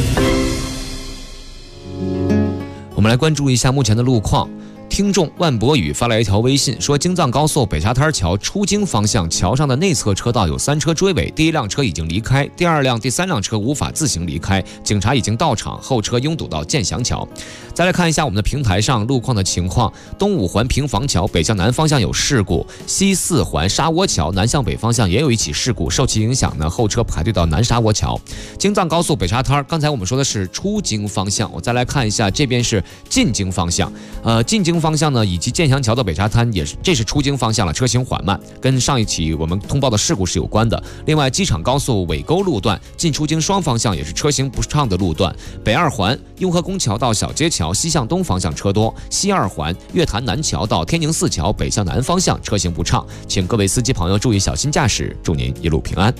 我们来关注一下目前的路况。听众万博宇发来一条微信说，京藏高速北沙滩桥出京方向桥上的内侧车道有3车追尾，第1辆车已经离开，第2辆、第3辆车无法自行离开，警察已经到场，后车拥堵到建祥桥。再来看一下我们的平台上路况的情况，东五环平房桥北向南方向有事故，西4环沙窝桥南向北方向也有一起事故，受其影响呢，后车排队到南沙窝桥。京藏高速北沙滩，刚才我们说的是出京方向，我再来看一下这边是进京方向，进京方向呢，以及建祥桥到北沙滩这是出京方向了，车行缓慢，跟上一起我们通报的事故是有关的。另外，机场高速尾沟路段进出京双方向也是车行不畅的路段，北2环雍和宫桥到小街桥西向东方向车多，西2环月坛南桥到天宁寺桥北向南方向车行不畅，请各位司机朋友注意小心驾驶，祝您一路平安。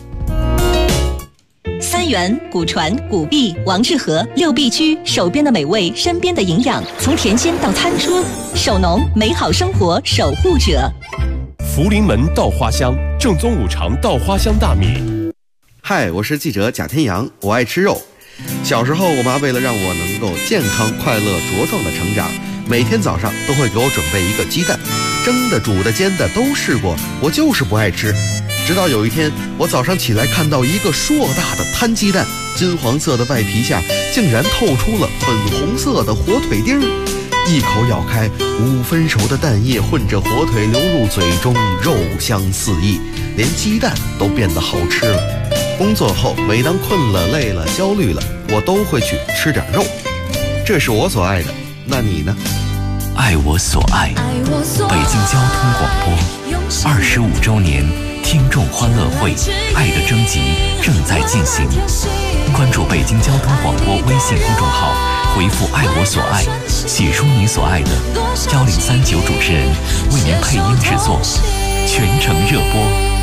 三元、古传、古币、王致和6必居，手边的美味，身边的营养，从甜心到餐桌，手农美好生活守护者。 福临门稻花香，正宗5常稻花香大米。 嗨，我是记者贾天阳，我爱吃肉。小时候，我妈为了让我能够健康、快乐、茁壮的成长，每天早上都会给我准备一个鸡蛋，蒸的、煮的、煎的都试过，我就是不爱吃。直到有一天，我早上起来看到一个硕大的摊鸡蛋，金黄色的外皮下竟然透出了粉红色的火腿丁儿，一口咬开，5分熟的蛋液混着火腿流入嘴中，肉香四溢，连鸡蛋都变得好吃了。工作后，每当困了、累了、焦虑了，我都会去吃点肉，这是我所爱的。那你呢？ 爱我所爱，北京交通广播25周年听众欢乐会爱的征集正在进行，关注北京交通广播微信公众号，回复爱我所爱，写出你所爱的，1039主持人为您配音制作，全程热播。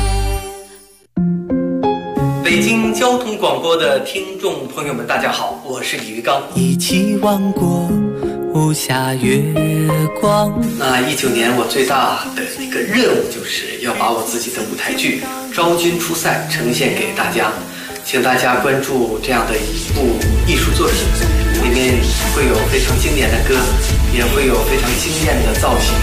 北京交通广播的听众朋友们，大家好，我是李玉刚。 一起望过无暇月光。 那19年我最大的一个任务就是要把我自己的舞台剧《昭君出塞》呈现给大家，请大家关注这样的一部艺术作品，里面会有非常经典的歌，也会有非常惊艳的造型。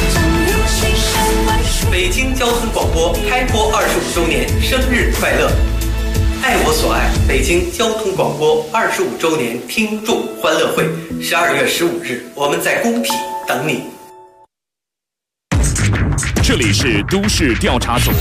北京交通广播开播25周年生日快乐！爱我所爱，北京交通广播25周年听众欢乐会，12月15日，我们在工体等你。 这里是都市调查组。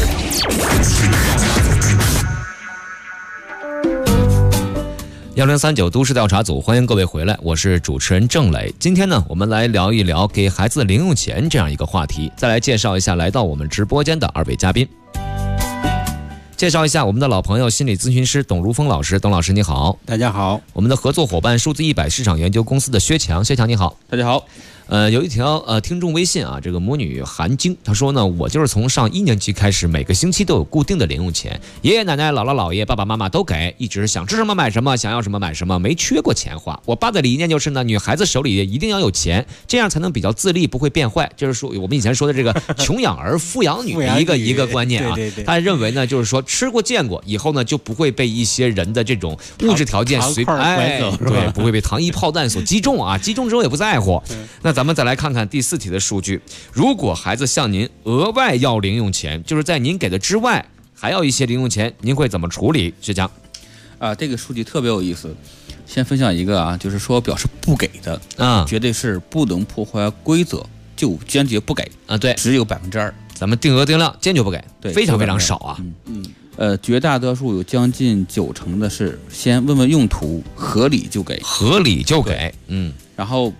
1039都市调查组，欢迎各位回来，我是主持人郑磊。今天呢，我们来聊一聊给孩子零用钱这样一个话题，再来介绍一下来到我们直播间的2位嘉宾。 介绍一下我们的老朋友心理咨询师董如峰老师。董老师你好。 大家好。 我们的合作伙伴数字100市场研究公司的薛强你好。 大家好。 有一条听众微信啊，这个魔女韩晶她说呢，我就是从上1年级开始，每个星期都有固定的零用钱，爷爷奶奶、姥姥姥爷、爸爸妈妈都给，一直想吃什么买什么，想要什么买什么，没缺过钱花。我爸的理念就是呢，女孩子手里一定要有钱，这样才能比较自立，不会变坏。就是说我们以前说的这个穷养儿富养女的一个观念啊。他认为呢，就是说吃过见过以后呢，就不会被一些人的这种物质条件对，不会被糖衣炮弹所击中啊，击中之后也不在乎。那咱们再来看看第4题的数据，如果孩子向您额外要零用钱，就是在您给的之外还要一些零用钱，您会怎么处理？薛强这个数据特别有意思。先分享一个啊，就是说表示不给的绝对是不能破坏规则，就坚决不给啊。对， 只有2%， 咱们定额定量，坚决不给， 对， 非常非常少啊。 绝大多数有将近90%的是先问问用途，合理就给，然后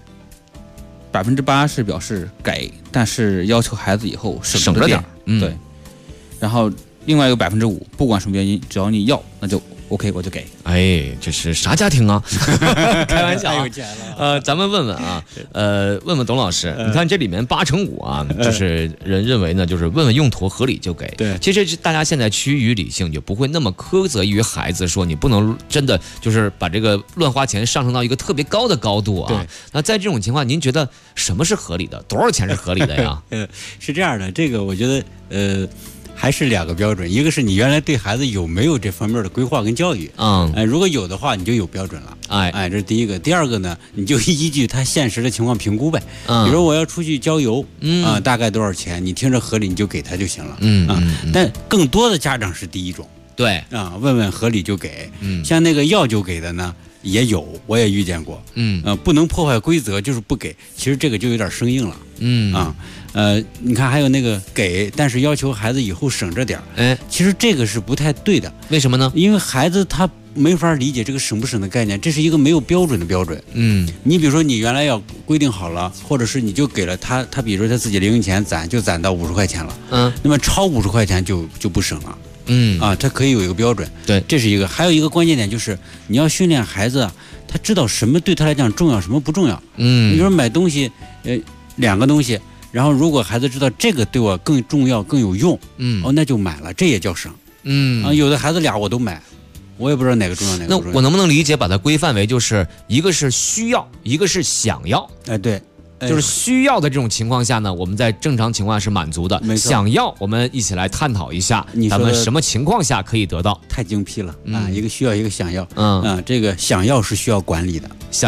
8%是表示给，但是要求孩子以后省着点，对。然后另外有5%，不管什么原因，只要你要，那就 OK， 我就给。 哎，这是啥家庭啊？开玩笑，太有钱了。咱们问问啊，问问董老师，你看这里面85%啊，就是人认为呢，就是问问用途，合理就给。 对， 其实大家现在趋于理性，也不会那么苛责于孩子，说你不能真的就是把这个乱花钱上升到一个特别高的高度啊。 对。 那在这种情况，您觉得什么是合理的？多少钱是合理的呀？ 是这样的，这个我觉得还是2个标准，一个是你原来对孩子有没有这方面的规划跟教育，如果有的话，你就有标准了，这是第一个。第二个呢，你就依据他现实的情况评估呗，比如我要出去郊游，大概多少钱，你听着合理你就给他就行了，但更多的家长是第一种， 对问问合理就给，像那个要就给的呢。也有，我也遇见过，不能破坏规则，就是不给。其实这个就有点生硬了，你看还有那个给，但是要求孩子以后省着点其实这个是不太对的。 为什么呢？ 因为孩子他没法理解这个省不省的概念，这是一个没有标准的标准。你比如说你原来要规定好了，或者是你就给了他比如说他自己零用钱攒到50块钱了，那么超50块钱就不省了。它可以有一个标准， 对， 这是一个。还有一个关键点就是你要训练孩子，他知道什么对他来讲重要，什么不重要。你说买东西，2个东西，然后如果孩子知道这个对我更重要、更有用，那就买了，这也叫省。有的孩子俩我都买，我也不知道哪个重要哪个不重要。 那我能不能理解把它规范为就是一个是需要，一个是想要？ 对。 就是需要的这种情况下呢，我们在正常情况下是满足的。想要，我们一起来探讨一下，咱们什么情况下可以得到？ 太精辟了一个需要，一个想要。这个想要是需要管理的，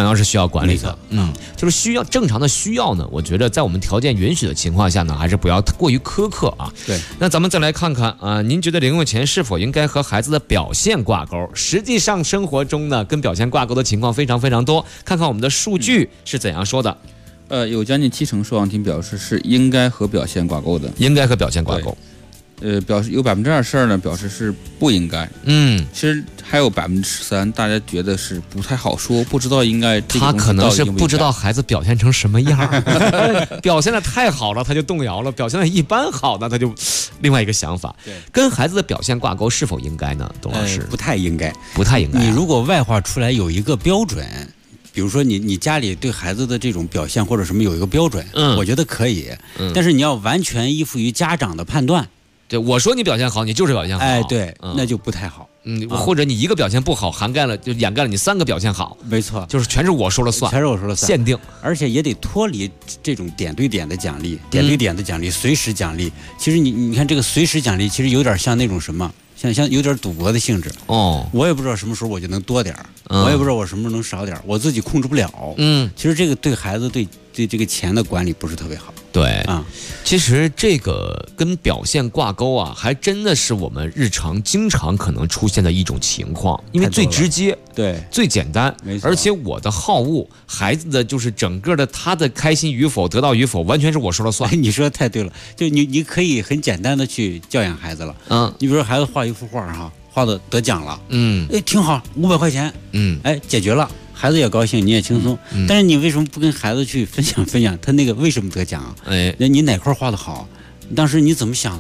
就是需要正常的需要呢。我觉得在我们条件允许的情况下呢，还是不要过于苛刻啊。 对。 那咱们再来看看啊，您觉得零用钱是否应该和孩子的表现挂钩？实际上生活中呢，跟表现挂钩的情况非常非常多。看看我们的数据是怎样说的。 有将近70%受访庭表示是应该和表现挂钩的， 应该和表现挂钩。 表示有22%呢表示是不应该。其实还有13%，大家觉得是不太好说，不知道应该。 他可能是不知道孩子表现成什么样，表现的太好了他就动摇了，表现的一般好呢他就另外一个想法。 对， 跟孩子的表现挂钩是否应该呢？董老师， 不太应该， 不太应该。 你如果外化出来有一个标准。比如说你家里对孩子的这种表现或者什么有一个标准，我觉得可以，但是你要完全依附于家长的判断。 对，我说你表现好，你就是表现好。 对，那就不太好。 或者你一个表现不好，涵盖了就掩盖了你3个表现好。 没错， 就是全是我说了算，限定， 而且也得脱离这种点对点的奖励，随时奖励。其实你看这个随时奖励，其实有点像那种什么。像有点赌博的性质我也不知道什么时候我就能多点我也不知道我什么时候能少点我自己控制不了。其实这个对孩子对这个钱的管理不是特别好。 对其实这个跟表现挂钩啊，还真的是我们日常经常可能出现的一种情况，因为最直接， 对， 最简单，而且我的好恶，孩子的就是整个的他的开心与否，得到与否，完全是我说了算。 你说的太对了，就你可以很简单的去教养孩子了。你比如说孩子画一幅画画的得奖了，挺好，500块钱，解决了。孩子也高兴，你也轻松，但是你为什么不跟孩子去分享他那个为什么得奖？你哪块画的好？当时你怎么想的呢？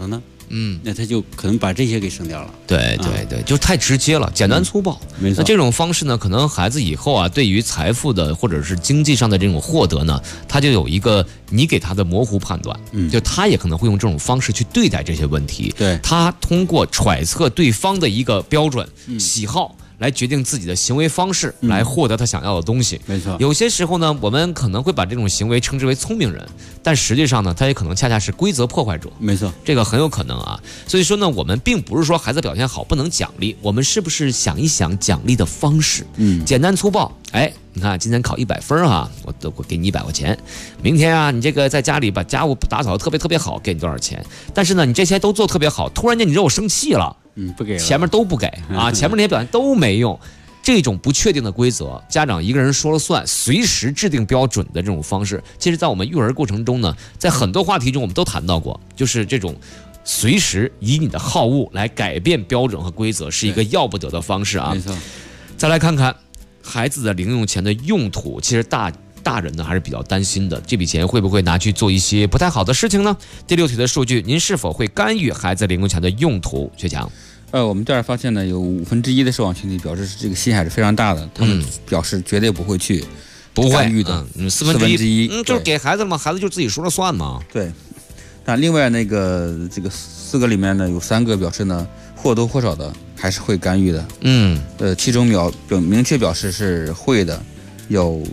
那他就可能把这些给省掉了。 对，就太直接了，简单粗暴。 没错。 那这种方式呢，可能孩子以后啊，对于财富的或者是经济上的这种获得呢，他就有一个你给他的模糊判断。就他也可能会用这种方式去对待这些问题。 对， 他通过揣测对方的一个标准、喜好。来决定自己的行为方式，来获得他想要的东西。 没错， 有些时候呢，我们可能会把这种行为称之为聪明人，但实际上呢，他也可能恰恰是规则破坏者。 没错， 这个很有可能啊。所以说呢，我们并不是说孩子表现好不能奖励，我们是不是想一想奖励的方式？简单粗暴。你看今天考100分啊，我给你100块钱。明天啊，你这个在家里把家务打扫得特别好，给你多少钱？但是呢，你这些都做特别好，突然间你惹我生气了。 不给了， 前面都不给啊，前面那些表现都没用。这种不确定的规则，家长一个人说了算，随时制定标准的这种方式，其实在我们育儿过程中呢，在很多话题中我们都谈到过，就是这种随时以你的好恶来改变标准和规则，是一个要不得的方式啊。 没错。 再来看看孩子的零用钱的用途，其实大人呢还是比较担心的，这笔钱会不会拿去做一些不太好的事情呢？第6题的数据，您是否会干预孩子零用钱的用途？薛强。 我们调查发现呢，有1/5的受访群体表示这个心还是非常大的，他们表示绝对不会去干预的。 1/4，就是给孩子嘛，孩子就自己说了算嘛。 对。但另外这个4个里面呢，有3个表示呢，或多或少的还是会干预的。其中明确表示是会的，有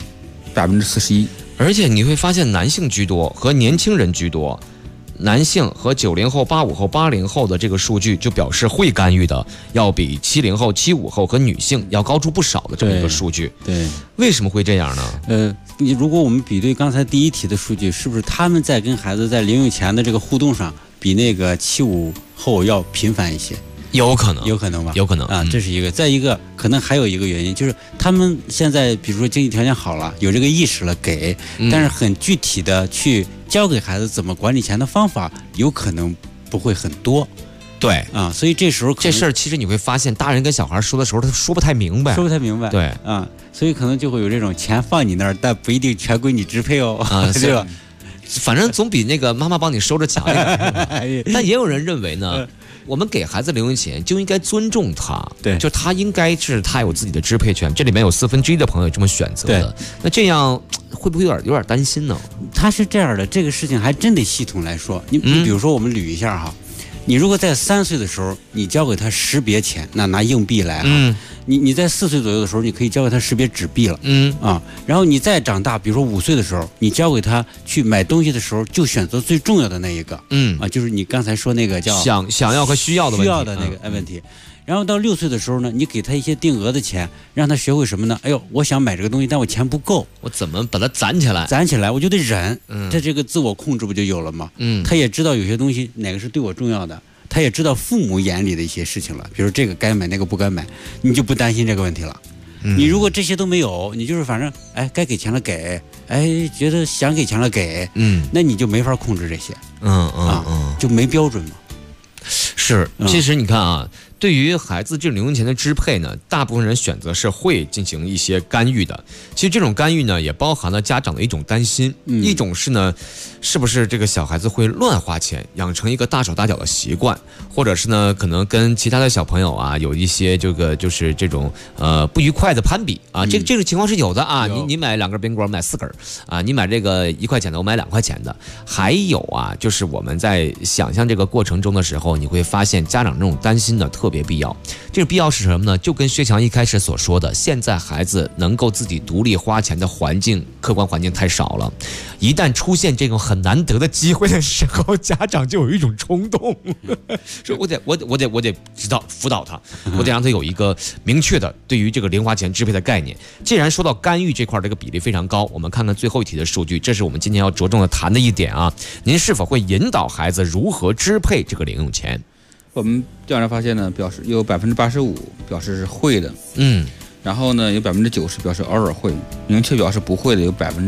41%。 而且你会发现男性居多，和年轻人居多。男性和90后、85后、80后的这个数据就表示会干预的，要比70后、75后和女性要高出不少的这么一个数据。 对， 为什么会这样呢？ 如果我们比对刚才第1题的数据，是不是他们在跟孩子在零用钱的这个互动上，比那个75后要频繁一些？ 有可能吧？ 有可能啊，这是一个。再一个，可能还有一个原因，就是他们现在比如说经济条件好了，有这个意识了给，但是很具体的去教给孩子怎么管理钱的方法，有可能不会很多。 对啊，所以这时候这事儿其实你会发现，大人跟小孩说的时候，他说不太明白。对啊，所以可能就会有这种钱放你那儿，但不一定全归你支配哦，对吧？ 反正总比那个妈妈帮你收着强一点。但也有人认为呢。我们给孩子零用钱就应该尊重他， 对， 就他应该是他有自己的支配权。这里面有1/4的朋友这么选择的，那这样会不会有点担心呢？ 他是这样的，这个事情还真得系统来说。你比如说我们捋一下哈，你如果在3岁的时候，你教给他识别钱，那拿硬币来哈。你在4岁左右的时候，你可以教给他识别纸币了。然后你再长大，比如说5岁的时候，你教给他去买东西的时候，就选择最重要的那一个。就是你刚才说那个叫想要和需要的问题。 需要的那个问题。然后到6岁的时候呢，你给他一些定额的钱，让他学会什么呢？哎呦，我想买这个东西，但我钱不够， 我怎么把它攒起来？ 攒起来，我就得忍。他这个自我控制不就有了吗？他也知道有些东西哪个是对我重要的。他也知道父母眼里的一些事情了，比如这个该买，那个不该买，你就不担心这个问题了。你如果这些都没有，你就是反正该给钱了给，觉得想给钱了给，那你就没法控制这些，就没标准嘛。 是，其实你看啊，对于孩子这零用钱的支配呢，大部分人选择是会进行一些干预的。其实这种干预呢，也包含了家长的一种担心，一种是呢，是不是这个小孩子会乱花钱，养成一个大手大脚的习惯，或者是呢，可能跟其他的小朋友啊有一些就是这种不愉快的攀比啊，这个情况是有的啊。你买2根冰棍，我买4根啊，你买这个1块钱的，我买2块钱的。还有啊，就是我们在想象这个过程中的时候，你会发现家长这种担心呢特别必要。这个必要是什么呢？就跟薛强一开始所说的，现在孩子能够自己独立花钱的客观环境太少了，一旦出现这种很难得的机会的时候，家长就有一种冲动，说我得知道辅导他，我得让他有一个明确的对于这个零花钱支配的概念。既然说到干预这块，这个比例非常高，我们看看最后一题的数据，这是我们今天要着重的谈的一点啊。您是否会引导孩子如何支配这个零用钱？ 我们调查发现呢，表示有85%表示是会的，然后呢有90%表示偶尔会，明确表示不会的有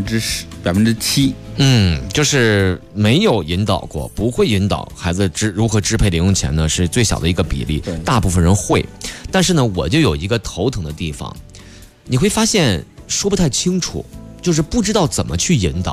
7%， 就是没有引导过，不会引导孩子如何支配零用钱呢，是最小的一个比例，大部分人会。但是呢，我就有一个头疼的地方，你会发现说不太清楚，就是不知道怎么去引导。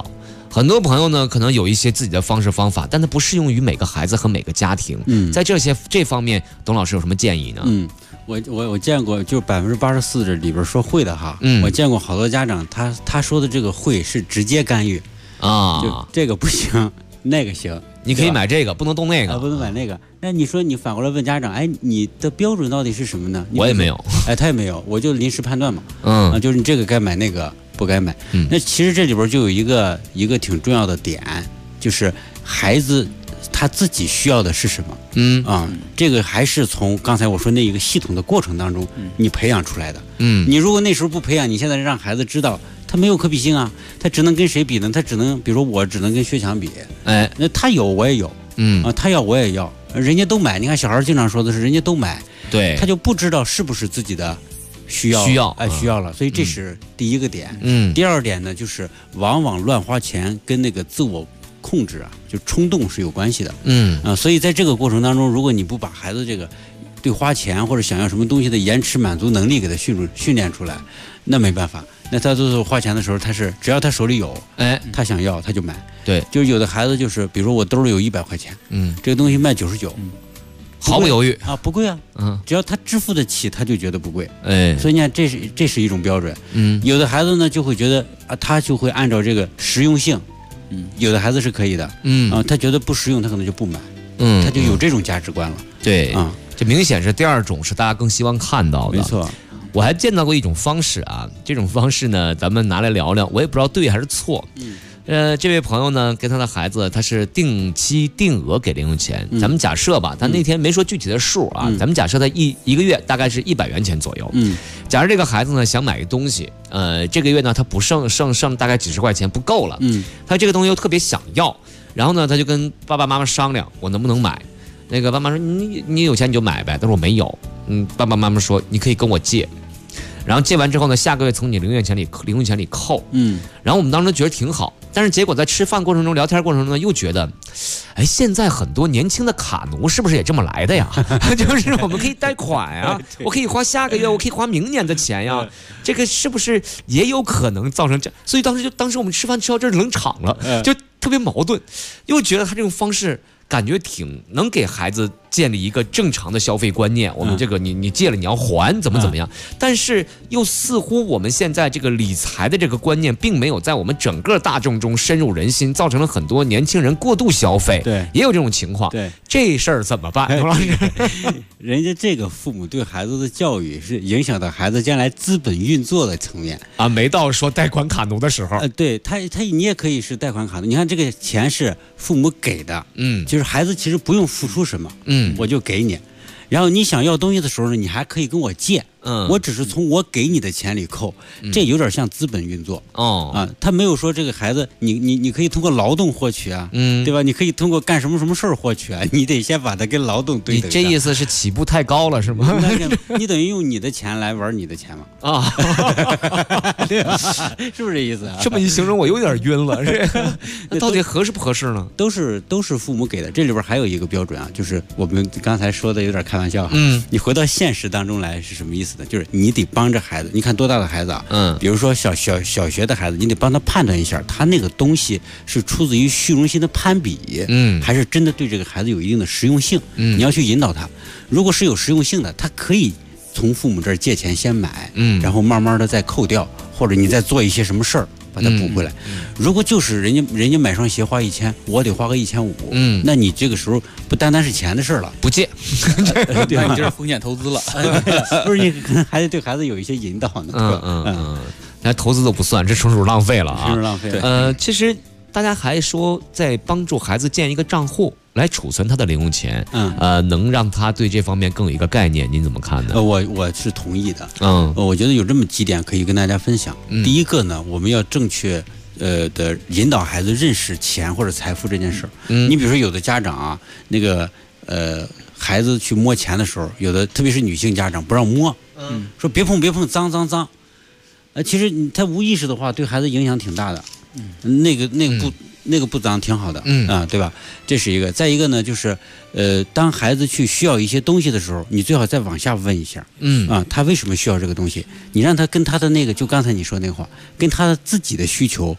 很多朋友呢，可能有一些自己的方式方法，但它不适用于每个孩子和每个家庭。在这方面，董老师有什么建议呢？ 我见过，就84%这里边说会的哈。我见过好多家长，他说的这个会是直接干预啊，就这个不行，那个行。 你可以买这个，不能动那个， 不能买那个。那你说你反过来问家长，哎，你的标准到底是什么呢？ 我也没有， 他也没有，我就临时判断嘛。就是你这个该买，那个不该买。那其实这里边就有一个挺重要的点，就是孩子他自己需要的是什么？这个还是从刚才我说那一个系统的过程当中，你培养出来的。你如果那时候不培养，你现在让孩子知道。他没有可比性啊，他只能跟谁比呢？他只能，比如说我只能跟薛强比，那他有我也有，他要我也要，人家都买。你看小孩经常说的是人家都买， 对， 他就不知道是不是自己的需要了，所以这是第一个点。第二点呢，就是往往乱花钱跟那个自我控制啊，就冲动是有关系的。所以在这个过程当中，如果你不把孩子这个对花钱或者想要什么东西的延迟满足能力给他训练出来，那没办法。那他都是花钱的时候，他是只要他手里有，他想要他就买。 对， 就有的孩子就是，比如说我兜里有100块钱，这个东西卖99， 毫不犹豫啊，不贵啊，只要他支付得起，他就觉得不贵。所以你看，这是一种标准。有的孩子呢就会觉得啊，他就会按照这个实用性，有的孩子是可以的，他觉得不实用，他可能就不买，他就有这种价值观了。 对，这明显是第二种，是大家更希望看到的。 没错。 我还见到过一种方式啊，这种方式呢，咱们拿来聊聊，我也不知道对还是错。这位朋友呢，跟他的孩子，他是定期定额给零用钱。咱们假设吧，他那天没说具体的数啊，咱们假设他一个月大概是100元钱左右。假如这个孩子呢想买一个东西，这个月呢他不剩大概几十块钱不够了，他这个东西又特别想要，然后呢他就跟爸爸妈妈商量，我能不能买？那个爸妈说你有钱你就买呗，但是我没有。爸爸妈妈说你可以跟我借。然后借完之后呢，下个月从你零用钱里扣，然后我们当时觉得挺好，但是结果在吃饭过程中、聊天过程中呢，又觉得，哎，现在很多年轻的卡奴是不是也这么来的呀？就是我们可以贷款啊，我可以花下个月，我可以花明年的钱呀，这个是不是也有可能造成这？所以当时我们吃饭吃到这儿冷场了，就特别矛盾，又觉得他这种方式感觉挺能给孩子建立一个正常的消费观念，我们这个你借了你要还怎么样，但是又似乎我们现在这个理财的这个观念并没有在我们整个大众中深入人心，造成了很多年轻人过度消费， 对， 也有这种情况， 对， 这事儿怎么办？董老师， 人家这个父母对孩子的教育是影响到孩子将来资本运作的层面啊，没到说贷款卡奴的时候， 对他你也可以是贷款卡奴，你看这个钱是父母给的，就是孩子其实不用付出什么，我就给你，然后你想要东西的时候呢，你还可以跟我借，我只是从我给你的钱里扣，这有点像资本运作他没有说这个孩子你可以通过劳动获取啊，对吧？你可以通过干什么事儿获取啊，你得先把它跟劳动对等上。 你这意思是起步太高了是吗？ 你等于用你的钱来玩你的钱嘛？对吧？是不是这意思啊？ 这么一形容我有点晕了，那到底合适不合适呢？ 都是父母给的，这里边还有一个标准啊，就是我们刚才说的有点开玩笑哈，你回到现实当中来是什么意思呢？就是你得帮着孩子，你看多大的孩子啊，比如说小学的孩子，你得帮他判断一下，他那个东西是出自于虚荣心的攀比，还是真的对这个孩子有一定的实用性，你要去引导他。如果是有实用性的，他可以从父母这儿借钱先买，然后慢慢的再扣掉，或者你再做一些什么事儿把它补回来。如果就是人家买双鞋花1000，我得花个1500，那你这个时候不单单是钱的事儿了， 不借， 对吧？你这是风险投资了， 不是你可能还得对孩子有一些引导呢。 那投资都不算，这纯属浪费了啊！ 纯属浪费。 其实大家还说在帮助孩子建一个账户来储存他的零用钱，能让他对这方面更有一个概念，您怎么看呢？ 我是同意的。我觉得有这么几点可以跟大家分享。第一个呢，我们要正确的引导孩子认识钱或者财富这件事儿。你比如说有的家长啊，那个孩子去摸钱的时候，有的特别是女性家长不让摸，说别碰脏。其实他无意识的话，对孩子影响挺大的。那个不脏挺好的，对吧？这是一个。再一个呢，就是当孩子去需要一些东西的时候，你最好再往下问一下，他为什么需要这个东西？你让他跟他的那个，就刚才你说那话，跟他自己的需求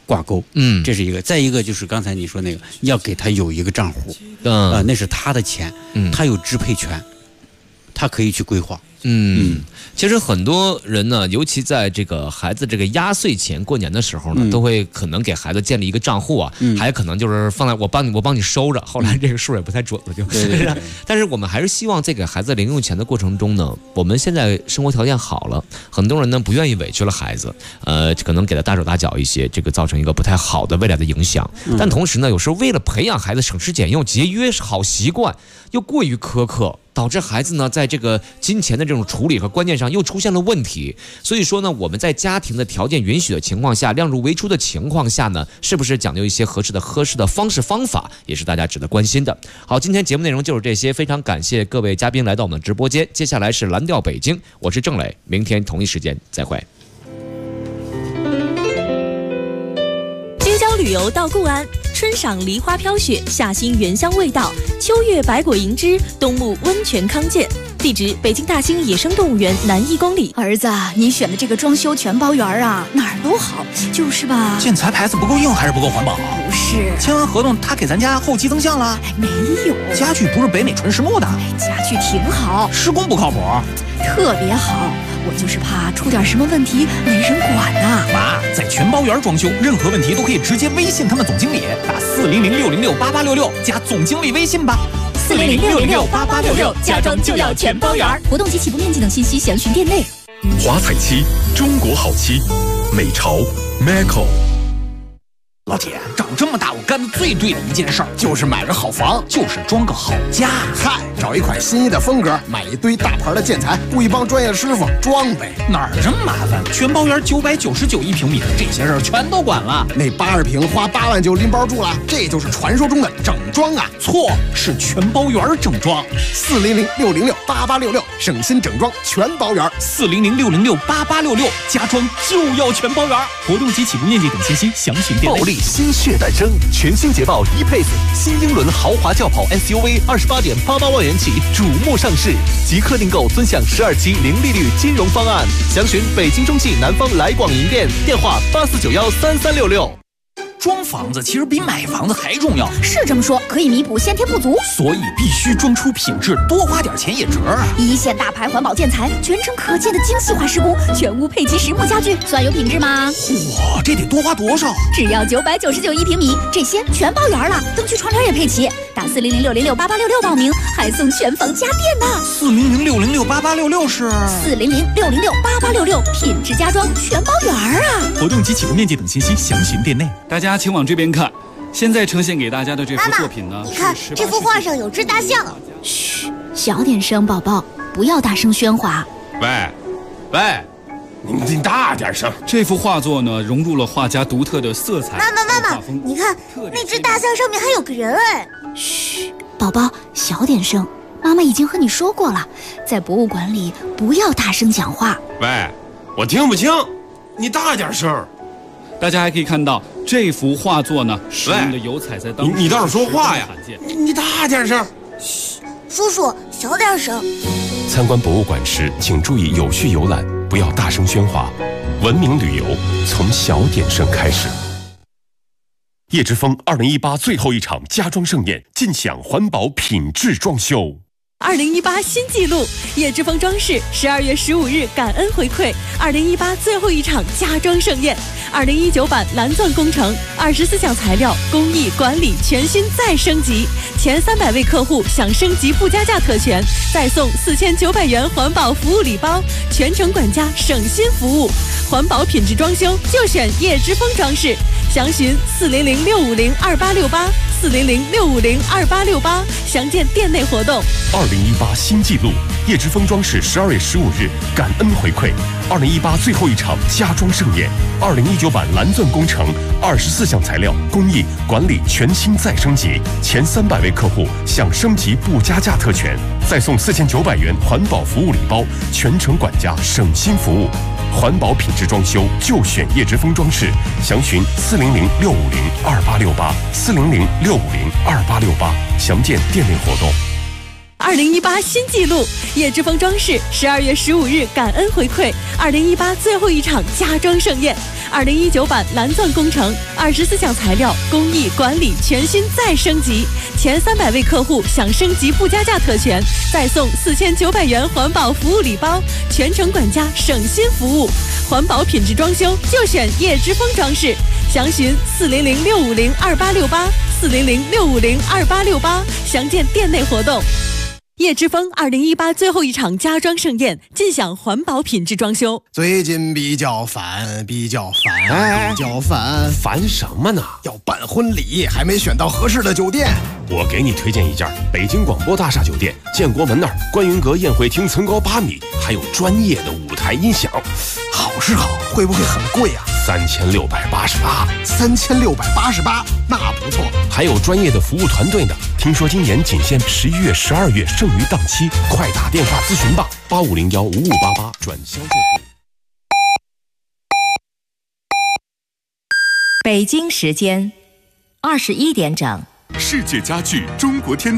挂钩。这是一个。再一个就是刚才你说那个，要给他有一个账户，那是他的钱，他有支配权，他可以去规划。 其实很多人呢，尤其在这个孩子这个压岁钱过年的时候呢，都会可能给孩子建立一个账户啊，还可能就是放在我帮你收着，后来这个数也不太准了就。对。但是我们还是希望在给孩子零用钱的过程中呢，我们现在生活条件好了，很多人呢不愿意委屈了孩子，可能给他大手大脚一些，这个造成一个不太好的未来的影响。但同时呢，有时候为了培养孩子省吃俭用、节约好习惯，又过于苛刻，导致孩子呢在这个金钱的这种处理和观念上又出现了问题。所以说呢，我们在家庭的条件允许的情况下，量入为出的情况下呢，是不是讲究一些合适的方式方法，也是大家值得关心的。好，今天节目内容就是这些，非常感谢各位嘉宾来到我们的直播间。接下来是蓝调北京，我是郑磊，明天同一时间再会。 京郊旅游到固安，春赏梨花飘雪，夏欣原香味道，秋月百果盈枝，冬沐温泉康健。地址：北京大兴野生动物园南1公里。 儿子，你选的这个装修全包园啊，哪儿都好，就是吧？ 建材牌子不够硬还是不够环保？ 不是， 签完合同他给咱家后期增项了？ 没有。 家具不是北美纯实木的？ 家具挺好， 施工不靠谱， 特别好。我就是怕出点什么问题没人管呐。 妈，在全包园装修，任何问题都可以直接微信他们总经理，打400-606-8866加总经理微信吧。 400-606-8866，家装就要全包园。活动及起步面积等信息详询店内。 华彩漆，中国好漆，美潮 Macro。 老铁，长这么大我干的最对的一件事儿， 就是买个好房， 就是装个好家。 嗨，找一款心仪的风格，买一堆大牌的建材，雇一帮专业师傅装呗。 哪儿这么麻烦？全包园999一平米的这些事儿全都管了。 那80平花8万就拎包住了，这就是传说中的整装啊！ 错，是全包园整装。 400-606-8866，省心整装全包园。 400-606-8866，家装就要全包园。活动及起步面积等信息详询店内。 暴力心血诞生，全新捷豹E-Pace新英伦豪华轿跑 SUV28.88万元起瞩目上市，即刻订购尊享12期零利率金融方案，详询北京中汽南方来广营店，电话84913366。 装房子其实比买房子还重要， 是这么说，可以弥补先天不足， 所以必须装出品质，多花点钱也值啊！ 一线大牌环保建材，全程可见的精细化施工，全屋配齐实木家具，算有品质吗？ 嚯，这得多花多少？ 只要999一平米，这些全包圆了，灯区窗帘也配齐。打400-606-8866报名，还送全房家电呢。 400-606-8866是 400-606-8866，品质家装全包圆啊！ 活动及起步面积等信息详询店内。 大家请往这边看，现在呈现给大家的这幅作品呢， 你看这幅画上有只大象。嘘，小点声，宝宝，不要大声喧哗。 喂，你大点声。这幅画作呢，融入了画家独特的色彩。 妈妈，你看那只大象上面还有个人哎。嘘，宝宝，小点声。妈妈已经和你说过了，在博物馆里不要大声讲话。 喂，我听不清，你大点声。大家还可以看到这幅画作呢，使用的油彩在当时你倒是说话呀！你大点声。 嘘，叔叔小点声。 参观博物馆时，请注意有序游览，不要大声喧哗。文明旅游从小点声开始。叶之峰2018最后一场家装盛宴，尽享环保品质装修。 2018新纪录，叶之峰装饰12月15日感恩回馈2018最后一场家装盛宴，2019版蓝钻工程，24项材料工艺管理全新再升级，前300位客户享升级不加价特权，再送4900元环保服务礼包，全程管家省心服务，环保品质装修就选叶之峰装饰，详询400-650-2868，400-650-2868，详见店内活动。 2018新纪录，叶之峰装饰12月15日感恩回馈2018最后一场家装盛宴，2019版蓝钻工程，24项材料工艺管理全新再升级，前300位客户享升级不加价特权，再送4900元环保服务礼包，全程管家省心服务，环保品质装修就选叶之峰装饰，详询400-650-2868，400-650-2868，详见店内活动。 2018新纪录，叶之峰装饰12月15日感恩回馈2018最后一场家装盛宴 2019版蓝钻工程，24项材料工艺管理全新再升级，前300位客户享升级附加价特权，再送4900元环保服务礼包，全程管家省心服务，环保品质装修就选叶之峰装饰，详询400-650-2868，400-650-2868，详见店内活动。叶之峰2018最后一场家装盛宴，尽享环保品质装修。 最近比较烦， 烦什么呢？ 要办婚礼，还没选到合适的酒店。 我给你推荐一家北京广播大厦酒店，建国门那儿观云阁宴会厅层高8米，还有专业的舞台音响。 好是好，会不会很贵啊 ？3688， 那不错。 还有专业的服务团队呢。听说今年仅限11月、12月，剩余档期，快打电话咨询吧，85015588转销售部。 北京时间21点整。 世界家具中国天